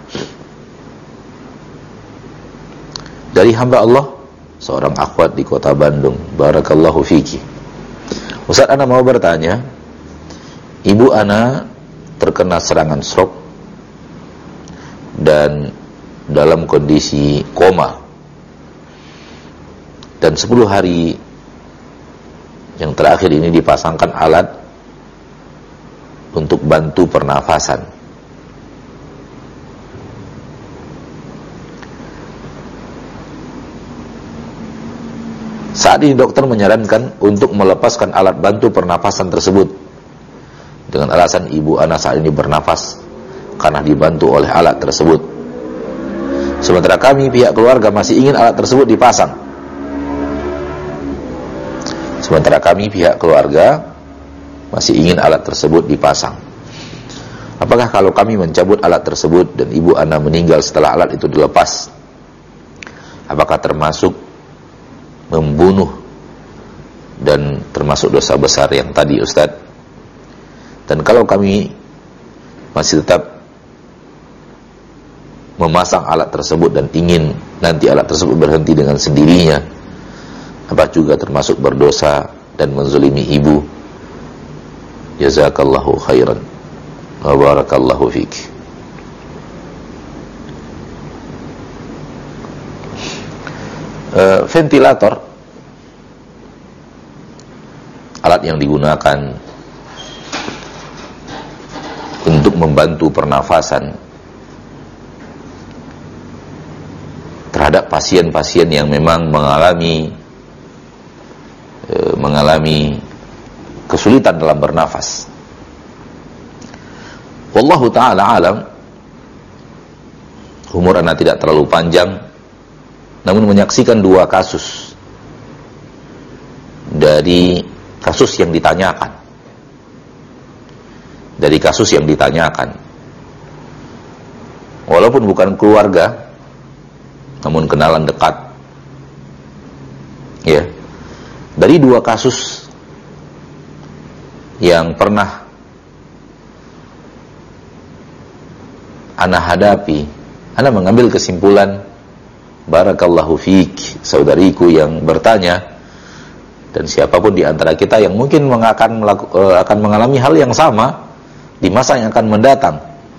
Dari hamba Allah, seorang akhwat di kota Bandung. Barakallahu fiki. Ustaz, ana mau bertanya, ibu ana terkena serangan stroke dan dalam kondisi koma, dan 10 hari yang terakhir ini dipasangkan alat untuk bantu pernafasan. Saat ini dokter menyarankan untuk melepaskan alat bantu pernafasan tersebut dengan alasan ibu anak saat ini bernafas karena dibantu oleh alat tersebut. Sementara kami pihak keluarga masih ingin alat tersebut dipasang. Apakah kalau kami mencabut alat tersebut dan ibu anak meninggal setelah alat itu dilepas, apakah termasuk membunuh dan termasuk dosa besar yang tadi, Ustaz? Dan kalau kami masih tetap memasang alat tersebut dan ingin nanti alat tersebut berhenti dengan sendirinya, apa juga termasuk berdosa dan menzalimi ibu? Jazakallahu khairan wa barakallahu fiki. Ventilator, alat yang digunakan untuk membantu pernafasan terhadap pasien-pasien yang memang mengalami kesulitan dalam bernafas. Wallahu ta'ala alam. Umur anak tidak terlalu panjang, namun menyaksikan 2 kasus dari kasus yang ditanyakan. Walaupun bukan keluarga, namun kenalan dekat. Ya. Dari 2 kasus yang pernah ana hadapi, ana mengambil kesimpulan. Barakallahu fiik, saudariku yang bertanya, dan siapapun di antara kita yang mungkin akan mengalami hal yang sama di masa yang akan mendatang.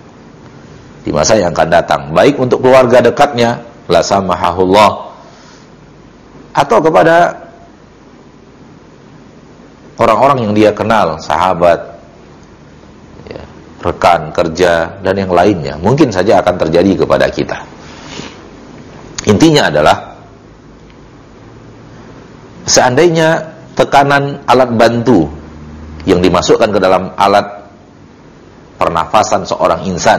Baik untuk keluarga dekatnya, la samahahullah, atau kepada orang-orang yang dia kenal, sahabat, ya, rekan kerja, dan yang lainnya. Mungkin saja akan terjadi kepada kita. Intinya adalah, seandainya tekanan alat bantu yang dimasukkan ke dalam alat pernafasan seorang insan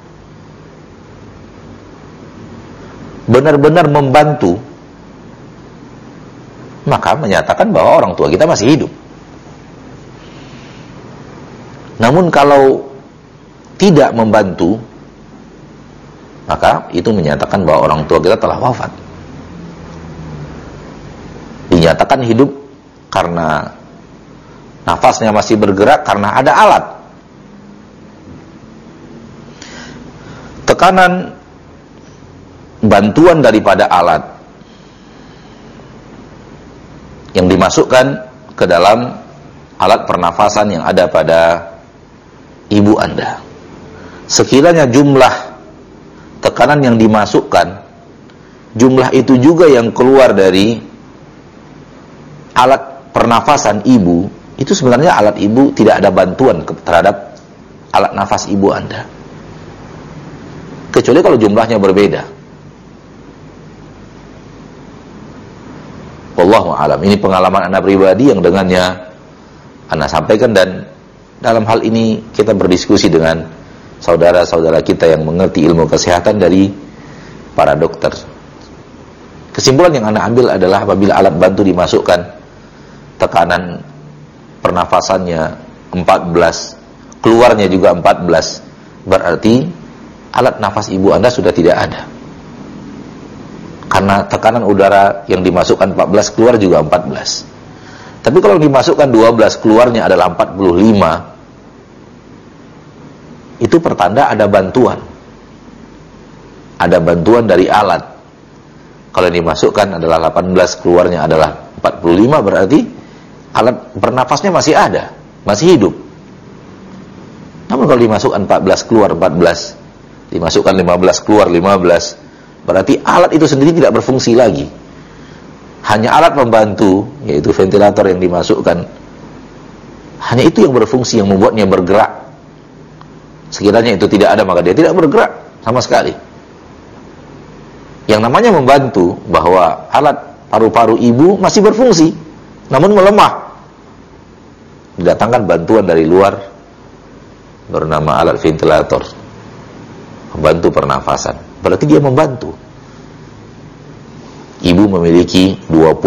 benar-benar membantu, maka menyatakan bahwa orang tua kita masih hidup. Namun kalau tidak membantu, maka itu menyatakan bahwa orang tua kita telah wafat. Dinyatakan hidup karena nafasnya masih bergerak karena ada alat. Tekanan bantuan daripada alat yang dimasukkan ke dalam alat pernafasan yang ada pada ibu Anda, sekiranya jumlah tekanan yang dimasukkan, jumlah itu juga yang keluar dari alat pernafasan ibu, itu sebenarnya alat ibu tidak ada bantuan terhadap alat nafas ibu Anda, kecuali kalau jumlahnya berbeda. Wallahu a'lam. Ini pengalaman anak pribadi yang dengannya anak sampaikan, dan dalam hal ini kita berdiskusi dengan saudara-saudara kita yang mengerti ilmu kesehatan dari para dokter. Kesimpulan yang anda ambil adalah apabila alat bantu dimasukkan, tekanan pernafasannya 14 keluarnya juga 14, berarti alat nafas ibu Anda sudah tidak ada. Karena tekanan udara yang dimasukkan 14, keluar juga 14. Tapi kalau dimasukkan 12, keluarnya adalah 45, itu pertanda ada bantuan. Ada bantuan dari alat. Kalau dimasukkan adalah 18, keluarnya adalah 45, berarti alat bernafasnya masih ada, masih hidup. Namun kalau dimasukkan 14, keluar 14, dimasukkan 15, keluar 15, berarti alat itu sendiri tidak berfungsi lagi. Hanya alat pembantu, yaitu ventilator yang dimasukkan, hanya itu yang berfungsi, yang membuatnya bergerak. Sekiranya itu tidak ada, maka dia tidak bergerak sama sekali. Yang namanya membantu, bahwa alat paru-paru ibu masih berfungsi, namun melemah. Didatangkan bantuan dari luar, bernama alat ventilator, membantu pernafasan. Berarti dia membantu. Ibu memiliki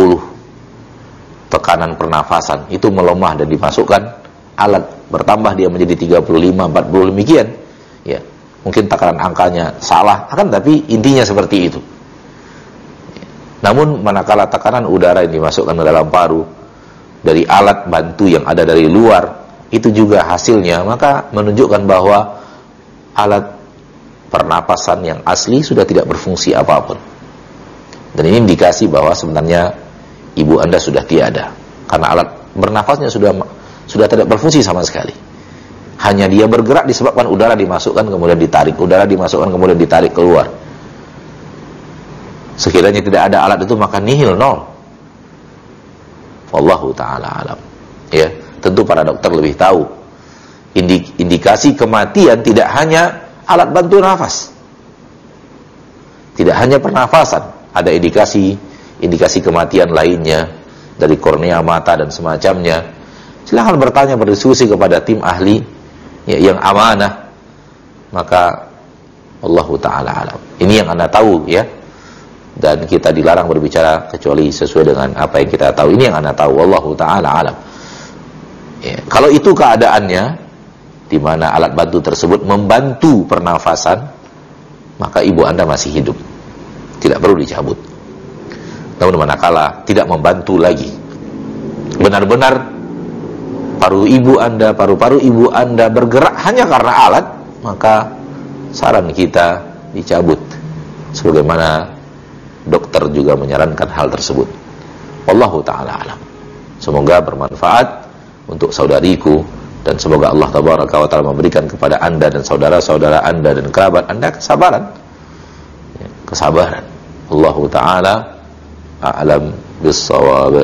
20 tekanan pernafasan, itu melemah dan dimasukkan alat, bertambah dia menjadi 35, 40, demikian. Ya, mungkin takaran angkanya salah, akan tapi intinya seperti itu. Namun manakala tekanan udara yang dimasukkan ke dalam paru dari alat bantu yang ada dari luar, itu juga hasilnya, maka menunjukkan bahwa alat pernapasan yang asli sudah tidak berfungsi apapun. Dan ini indikasi bahwa sebenarnya ibu Anda sudah tiada, karena alat bernafasnya sudah tidak berfungsi sama sekali. Hanya dia bergerak disebabkan udara dimasukkan kemudian ditarik, udara dimasukkan kemudian ditarik keluar. Sekiranya tidak ada alat itu, maka nihil, nol. Wallahu ta'ala alam. Ya, tentu para dokter lebih tahu. Indikasi kematian tidak hanya alat bantu nafas, tidak hanya pernafasan. Ada indikasi kematian lainnya dari kornea mata dan semacamnya. Silahkan bertanya, berdiskusi kepada tim ahli yang amanah. Maka Wallahu ta'ala alam. Ini yang Anda tahu, ya. Dan kita dilarang berbicara kecuali sesuai dengan apa yang kita tahu. Ini yang Anda tahu, Wallahu ta'ala alam. Ya, kalau itu keadaannya, di mana alat bantu tersebut membantu pernafasan, maka ibu Anda masih hidup, tidak perlu dicabut. Namun manakala tidak membantu lagi, benar-benar paru-paru ibu Anda bergerak hanya karena alat, maka saran kita dicabut, sebagaimana dokter juga menyarankan hal tersebut. Wallahu ta'ala alam. Semoga bermanfaat untuk saudariku, dan semoga Allah tabaraka wa ta'ala memberikan kepada Anda dan saudara-saudara Anda dan kerabat Anda kesabaran. Allahu ta'ala a'lam bis-shawab.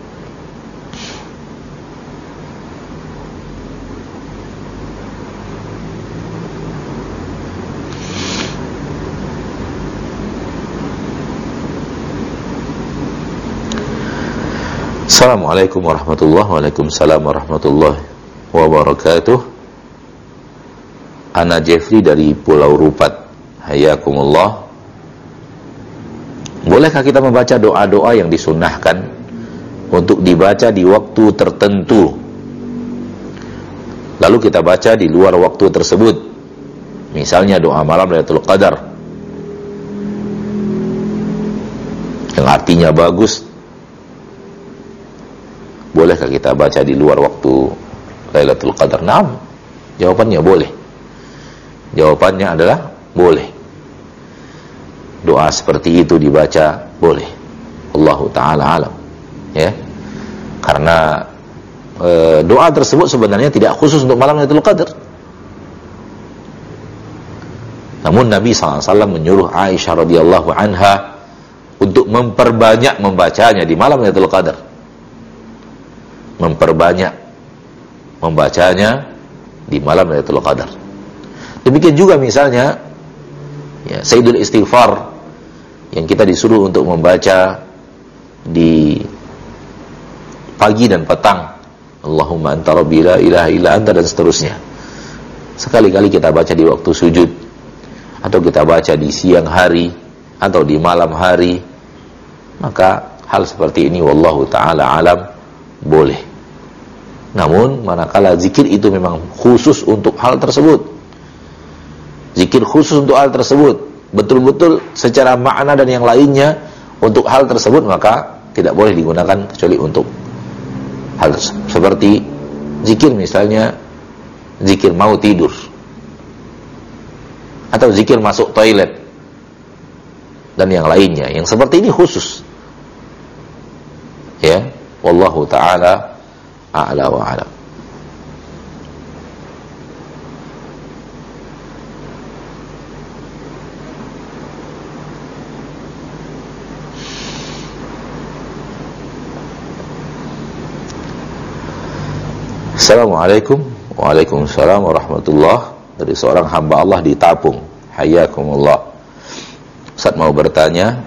Assalamualaikum warahmatullahi wabarakatuh. Waalaikumsalam warahmatullahi wabarakatuh. Ana Jeffrey dari Pulau Rupat. Hayakumullah. Bolehkah kita membaca doa-doa yang disunnahkan untuk dibaca di waktu tertentu, lalu kita baca di luar waktu tersebut? Misalnya doa malam Lailatul Qadar, yang artinya bagus, bolehkah kita baca di luar waktu Lailatul Qadar? Naam. Jawabannya boleh. Jawabannya adalah boleh. Doa seperti itu dibaca boleh. Allahu ta'ala alam. Ya. Karena doa tersebut sebenarnya tidak khusus untuk malam Lailatul Qadar. Namun Nabi SAW menyuruh Aisyah radhiyallahu anha untuk memperbanyak membacanya di malam Lailatul Qadar. Memperbanyak membacanya di malam Lailatul Qadar. Demikian juga misalnya ya, Sayyidul Istighfar yang kita disuruh untuk membaca di pagi dan petang. Allahumma anta rabbi la ilaha illa anta, dan seterusnya. Sekali-kali kita baca di waktu sujud, atau kita baca di siang hari atau di malam hari, maka hal seperti ini wallahu ta'ala alam boleh. Namun manakala zikir itu memang khusus untuk hal tersebut, zikir khusus untuk hal tersebut, betul-betul secara makna dan yang lainnya untuk hal tersebut, maka tidak boleh digunakan kecuali untuk hal tersebut. Seperti zikir misalnya, zikir mau tidur, atau zikir masuk toilet, dan yang lainnya. Yang seperti ini khusus. Ya, wallahu ta'ala a'la wa a'lam. Assalamualaikum. Waalaikumsalam warahmatullah. Dari seorang hamba Allah di Tapung. Hayyakumullah. Ustaz mau bertanya,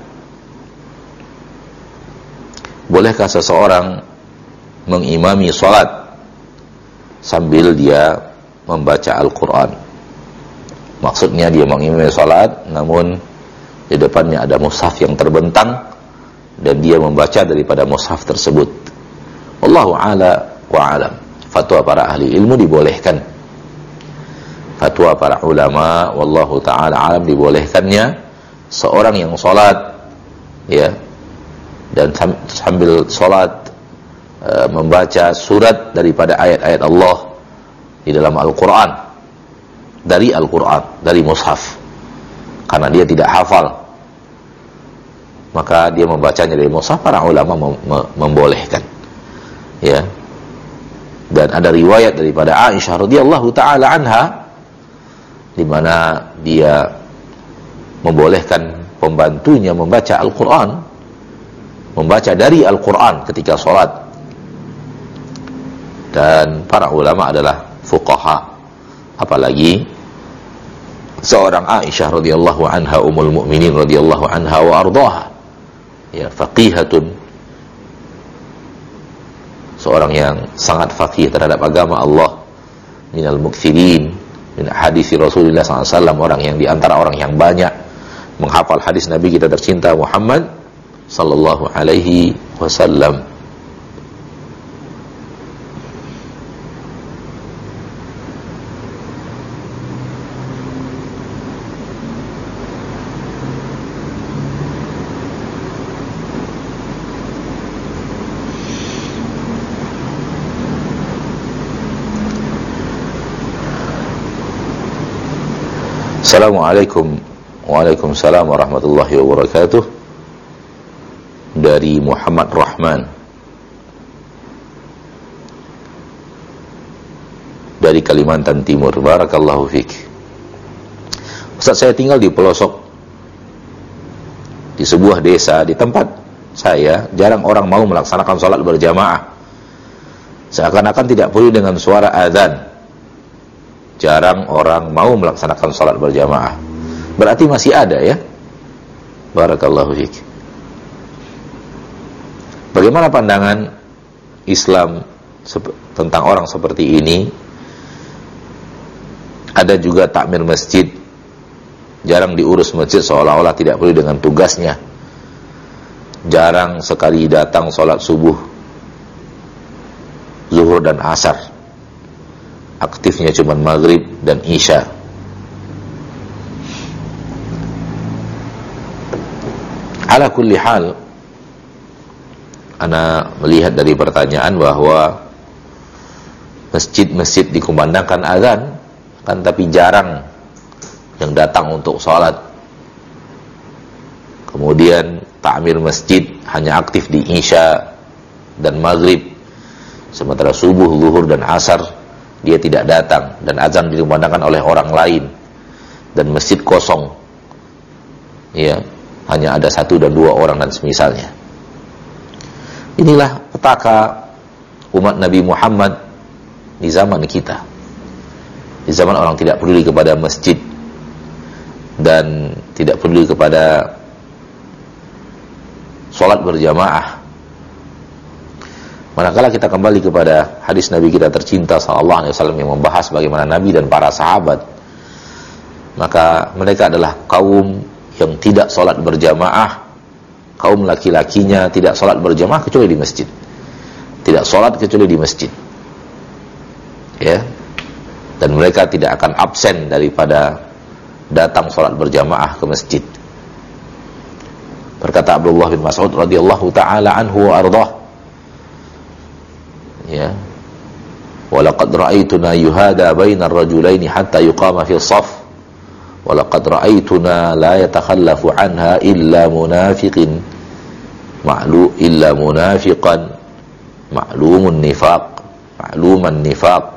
bolehkah seseorang mengimami salat sambil dia membaca Al-Quran? Maksudnya dia mengimami salat, namun di depannya ada mushaf yang terbentang dan dia membaca daripada mushaf tersebut. Wallahu a'la wa a'lam. Fatwa para ahli ilmu dibolehkan. Fatwa para ulama, wallahu ta'ala alam, dibolehkannya seorang yang salat, ya, dan sambil salat membaca surat daripada ayat-ayat Allah di dalam Al-Quran, dari Al-Quran, dari mushaf, karena dia tidak hafal, maka dia membacanya dari mushaf. Para ulama membolehkan, ya. Dan ada riwayat daripada Aisyah radhiyallahu taala anha di mana dia membolehkan pembantunya membaca Al-Quran, membaca dari Al-Quran ketika sholat. Dan para ulama adalah fuqaha, apalagi seorang Aisyah radhiyallahu anha, ummul mukminin radhiyallahu anha wa ardhaha, ya, faqihatun, seorang yang sangat faqih terhadap agama Allah, minal mukthirin min hadis Rasulullah SAW, orang yang diantara orang yang banyak menghafal hadis Nabi kita tercinta Muhammad sallallahu alaihi wasallam. Assalamualaikum. Waalaikumsalam warahmatullahi wabarakatuh. Dari Muhammad Rahman dari Kalimantan Timur. Barakallahu fiik. Ustaz, saya tinggal di pelosok di sebuah desa. Di tempat saya jarang orang mau melaksanakan sholat berjamaah, seakan-akan tidak perlu dengan suara azan. Jarang orang mau melaksanakan sholat berjamaah. Berarti masih ada, ya? Barakallahu fiik. Bagaimana pandangan Islam tentang orang seperti ini? Ada juga takmir masjid, jarang diurus masjid, seolah-olah tidak perlu dengan tugasnya. Jarang sekali datang sholat subuh, zuhur dan asar. Aktifnya cuma maghrib dan isya. Ala kulli hal, ana melihat dari pertanyaan bahwa masjid-masjid dikumandangkan azan, kan, tapi jarang yang datang untuk sholat. Kemudian takmir masjid hanya aktif di isya dan maghrib, sementara subuh, zuhur dan asar dia tidak datang, dan azan dikumandangkan oleh orang lain, dan masjid kosong, ya, hanya ada 1 dan 2 orang dan semisalnya. Inilah petaka umat Nabi Muhammad di zaman kita, di zaman orang tidak peduli kepada masjid dan tidak peduli kepada sholat berjamaah. Manakala kita kembali kepada hadis Nabi kita tercinta sallallahu alaihi wasallam yang membahas bagaimana Nabi dan para sahabat, maka mereka adalah kaum yang tidak sholat berjamaah. Kaum laki-lakinya tidak sholat berjamaah kecuali di masjid. Tidak sholat kecuali di masjid. ya, dan mereka tidak akan absen daripada datang sholat berjamaah ke masjid. Berkata Abdullah bin Mas'ud radhiyallahu taala anhu wa ardhah, ya, walaqad ra'aituna yuhada bainar rajulaini hatta yuqama fi shaf walaqad ra'aituna la yatakhallafu anha illa munafiqan ma'luman nifaq.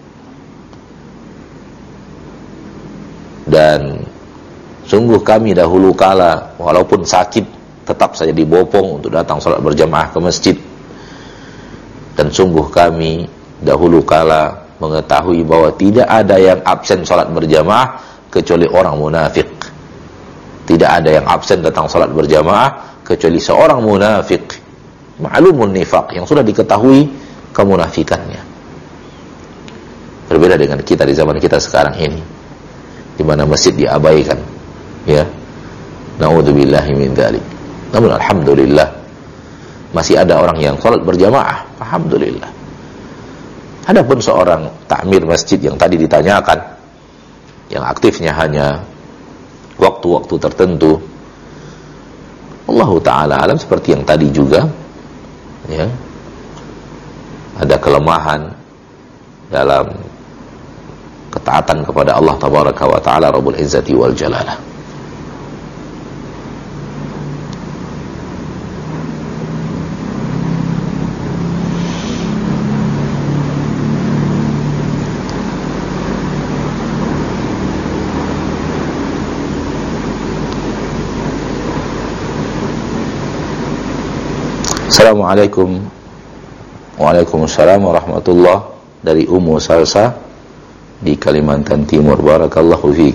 Dan sungguh kami dahulu kala walaupun sakit tetap saja dibopong untuk datang salat berjamaah ke masjid. Dan sungguh kami dahulu kala mengetahui bahwa tidak ada yang absen salat berjamaah kecuali orang munafik. Tidak ada yang absen datang salat berjamaah kecuali seorang munafik, ma'lumun nifaq, yang sudah diketahui kemunafikannya. Berbeda dengan kita di zaman kita sekarang ini, di mana masjid diabaikan, ya. Na'udzubillahi min dzalik. Namun alhamdulillah masih ada orang yang salat berjamaah, alhamdulillah. Adapun seorang takmir masjid yang tadi ditanyakan, yang aktifnya hanya waktu-waktu tertentu, Allah Ta'ala alam, seperti yang tadi juga, ya, ada kelemahan dalam ketaatan kepada Allah Tabaraka wa Ta'ala Rabbul Izzati wal Jalalah. Assalamualaikum. Waalaikumsalam warahmatullah, dari Ummu Salsa di Kalimantan Timur. Barakallahu fiik.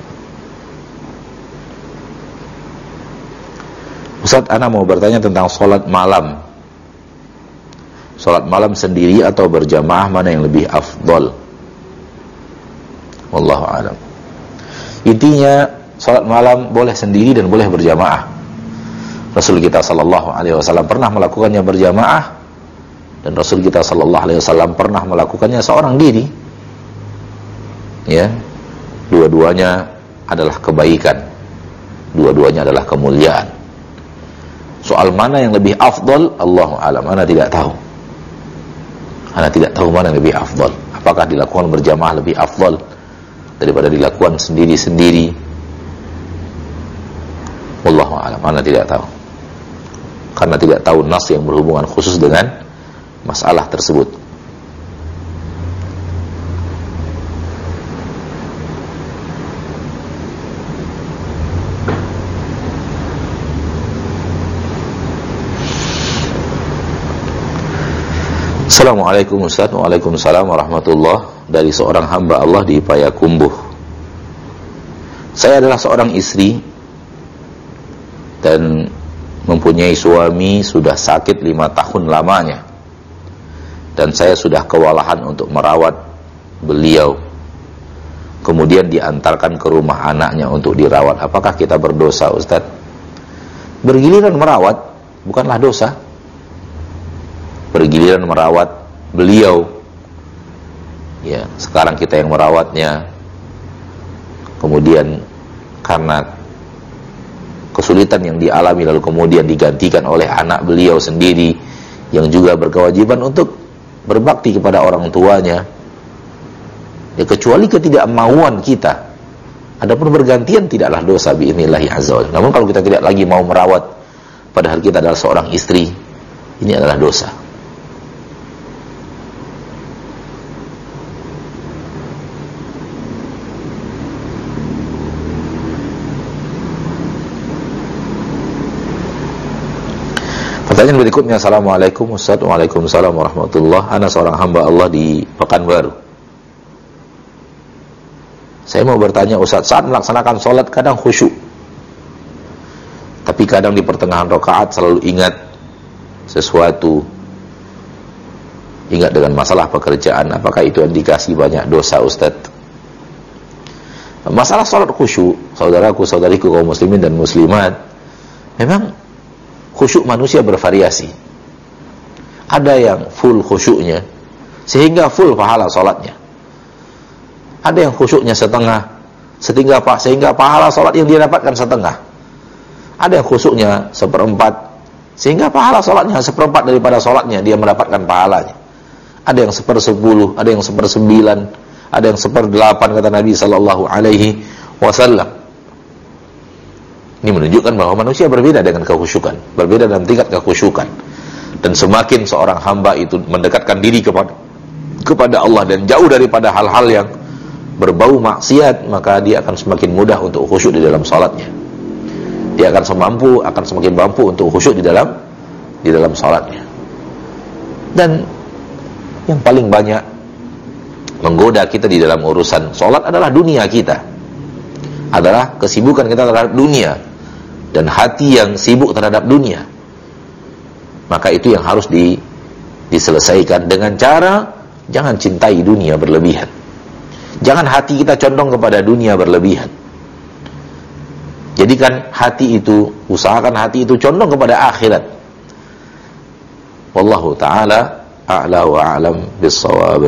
Ustaz, ana mau bertanya tentang sholat malam. Sholat malam sendiri atau berjamaah, mana yang lebih afdol? Wallahu a'lam. Intinya sholat malam boleh sendiri dan boleh berjamaah. Rasul kita sallallahu alaihi wasallam pernah melakukannya berjamaah, dan Rasul kita sallallahu alaihi wasallam pernah melakukannya seorang diri. Ya, dua-duanya adalah kebaikan, dua-duanya adalah kemuliaan. Soal mana yang lebih afdal, Allahu a'lam, ana tidak tahu. Ana tidak tahu mana yang lebih afdal. Apakah dilakukan berjamaah lebih afdal daripada dilakukan sendiri-sendiri? Wallahu a'lam, ana tidak tahu. Karena tidak tahu nas yang berhubungan khusus dengan masalah tersebut. Assalamualaikum Ustaz. Waalaikumsalam warahmatullah, dari seorang hamba Allah di Payakumbuh. Saya adalah seorang istri dan mempunyai suami sudah sakit 5 tahun lamanya, dan saya sudah kewalahan untuk merawat beliau. Kemudian diantarkan ke rumah anaknya untuk dirawat. Apakah kita berdosa, Ustaz? Bergiliran merawat bukanlah dosa. Bergiliran merawat beliau, ya, sekarang kita yang merawatnya, kemudian karena kesulitan yang dialami lalu kemudian digantikan oleh anak beliau sendiri yang juga berkewajiban untuk berbakti kepada orang tuanya, ya, kecuali ketidakmauan kita. Adapun bergantian tidaklah dosa bi'inillahi azza wajalla. Namun kalau kita tidak lagi mau merawat padahal kita adalah seorang istri, ini adalah dosa. Pertanyaan berikutnya, Assalamualaikum Ustaz. Waalaikumsalam warahmatullah. Ana seorang hamba Allah di Pekanbaru. Saya mau bertanya Ustaz, saat melaksanakan sholat kadang khusyuk, tapi kadang di pertengahan rakaat selalu ingat sesuatu, ingat dengan masalah pekerjaan. Apakah itu indikasi banyak dosa, Ustaz? Masalah sholat khusyuk, saudaraku, saudariku kaum muslimin dan muslimat, memang khusyuk manusia bervariasi. Ada yang full khusyuknya sehingga full pahala salatnya. Ada yang khusyuknya setengah, sehingga pahala salat yang dia dapatkan setengah. Ada yang khusyuknya seperempat, sehingga pahala salatnya seperempat daripada salatnya dia mendapatkan pahalanya. Ada yang 1/10, ada yang 1/9, ada yang 1/8 kata Nabi sallallahu alaihi wasallam. Ini menunjukkan bahwa manusia berbeda dengan kekhusyukan, berbeda dalam tingkat kekhusyukan. Dan semakin seorang hamba itu mendekatkan diri kepada Allah dan jauh daripada hal-hal yang berbau maksiat, maka dia akan semakin mudah untuk khusyuk di dalam salatnya. Dia akan semakin mampu untuk khusyuk di dalam salatnya. Dan yang paling banyak menggoda kita di dalam urusan salat adalah dunia kita. Adalah kesibukan kita terhadap dunia dan hati yang sibuk terhadap dunia. Maka itu yang harus diselesaikan dengan cara jangan cintai dunia berlebihan. Jangan hati kita condong kepada dunia berlebihan. Jadikan hati itu, usahakan hati itu condong kepada akhirat. Wallahu ta'ala a'la wa a'lam bis-shawab.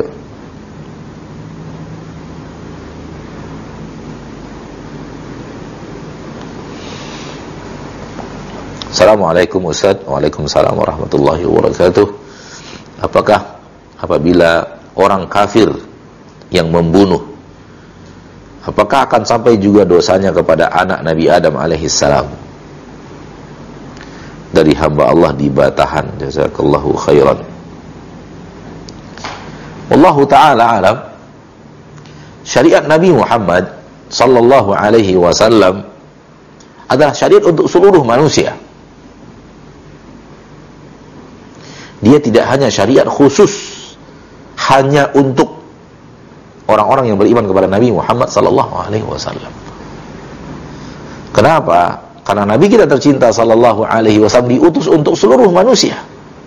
Assalamualaikum Ustaz. Waalaikumsalam warahmatullahi wabarakatuh. Apakah apabila orang kafir yang membunuh, apakah akan sampai juga dosanya kepada anak Nabi Adam alaihissalam dari hamba Allah di Batahan? Jazakallahu khairan. Wallahu ta'ala alam. Syariat Nabi Muhammad sallallahu alaihi wasallam adalah syariat untuk seluruh manusia. Dia tidak hanya syariat khusus hanya untuk orang-orang yang beriman kepada Nabi Muhammad sallallahu alaihi wasallam. Kenapa? Karena Nabi kita tercinta sallallahu alaihi wasallam diutus untuk seluruh manusia.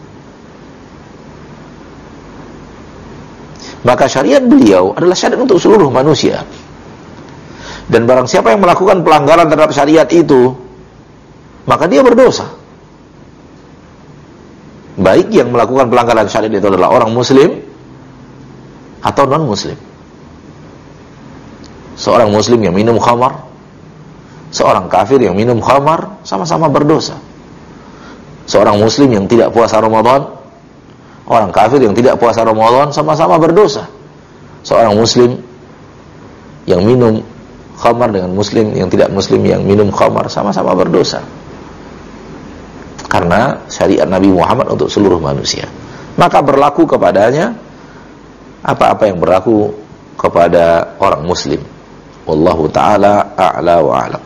Maka syariat beliau adalah syariat untuk seluruh manusia. Dan barang siapa yang melakukan pelanggaran terhadap syariat itu, maka dia berdosa. Baik yang melakukan pelanggaran syariat itu adalah orang muslim atau non-muslim. Seorang muslim yang minum khamar, seorang kafir yang minum khamar, sama-sama berdosa. Seorang muslim yang tidak puasa Ramadan, orang kafir yang tidak puasa Ramadan, sama-sama berdosa. Seorang muslim yang minum khamar dengan muslim yang tidak muslim yang minum khamar, sama-sama berdosa. Karena syariat Nabi Muhammad untuk seluruh manusia. Maka berlaku kepadanya apa-apa yang berlaku kepada orang muslim. Wallahu ta'ala a'la wa a'lam.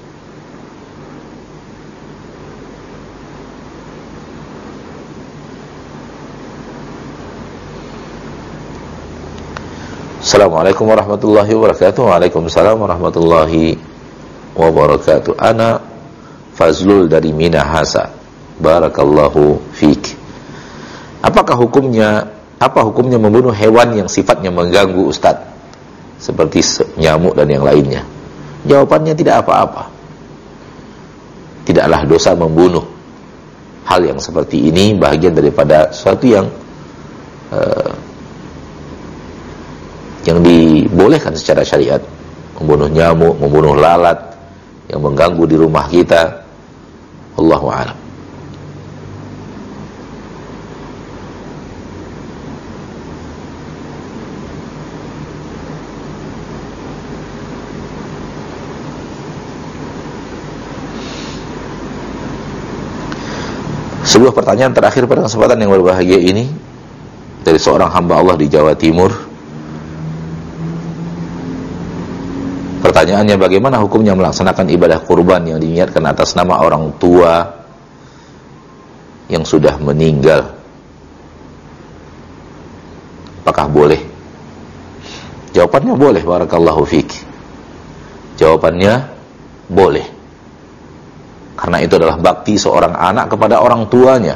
Assalamualaikum warahmatullahi wabarakatuh. Waalaikumsalam warahmatullahi wabarakatuh. Ana Fazlul dari Minahasa. Barakallahu fiik. Apa hukumnya membunuh hewan yang sifatnya mengganggu Ustaz, seperti nyamuk dan yang lainnya? Jawabannya tidak apa-apa. Tidaklah dosa membunuh. Hal yang seperti ini bagian daripada sesuatu yang dibolehkan secara syariat. Membunuh nyamuk, membunuh lalat yang mengganggu di rumah kita. Wallahu a'lam. Sebuah pertanyaan terakhir pada kesempatan yang berbahagia ini dari seorang hamba Allah di Jawa Timur. Pertanyaannya, bagaimana hukumnya melaksanakan ibadah kurban yang diniatkan atas nama orang tua yang sudah meninggal? Apakah boleh? Jawabannya boleh, barakallahu fiik. Jawabannya boleh. Karena itu adalah bakti seorang anak kepada orang tuanya.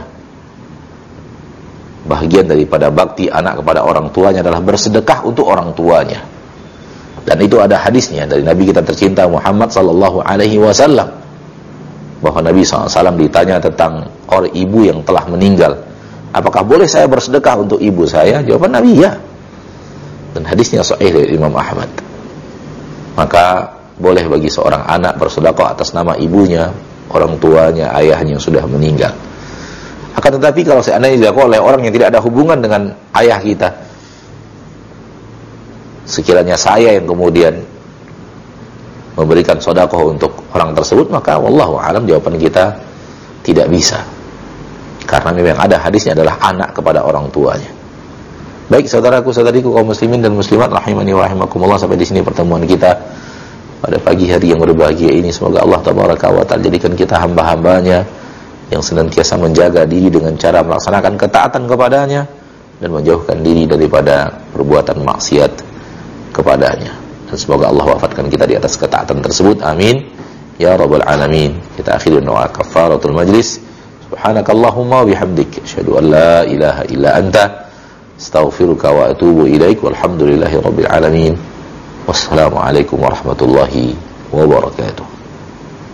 Bahagian daripada bakti anak kepada orang tuanya adalah bersedekah untuk orang tuanya. Dan itu ada hadisnya dari Nabi kita tercinta Muhammad sallallahu alaihi wasallam, bahwa Nabi SAW ditanya tentang orang ibu yang telah meninggal, apakah boleh saya bersedekah untuk ibu saya? Jawaban Nabi, ya. Dan hadisnya sahih dari Imam Ahmad. Maka boleh bagi seorang anak bersedekah atas nama ibunya, orang tuanya, ayahnya yang sudah meninggal. Akan tetapi kalau seandainya dilakukan oleh orang yang tidak ada hubungan dengan ayah kita, sekiranya saya yang kemudian memberikan sedekah untuk orang tersebut, maka wallahu alam jawaban kita tidak bisa. Karena memang ada hadisnya adalah anak kepada orang tuanya. Baik saudaraku, saudariku kaum muslimin dan muslimat rahimani wa rahimakumullah, sampai di sini pertemuan kita pada pagi hari yang berbahagia ini. Semoga Allah tabaraka wa taala jadikan kita hamba-hambanya yang senantiasa menjaga diri dengan cara melaksanakan ketaatan kepadanya dan menjauhkan diri daripada perbuatan maksiat kepadanya. Dan semoga Allah wafatkan kita di atas ketaatan tersebut. Amin ya rabbal alamin. Kita akhiri doa kafaratul majlis. Subhanakallahumma bihamdik asyhadu an la ilaha illa anta astaghfiruka wa atubu ilaik. Walhamdulillahi rabbil alamin. Wassalamualaikum warahmatullahi wabarakatuh.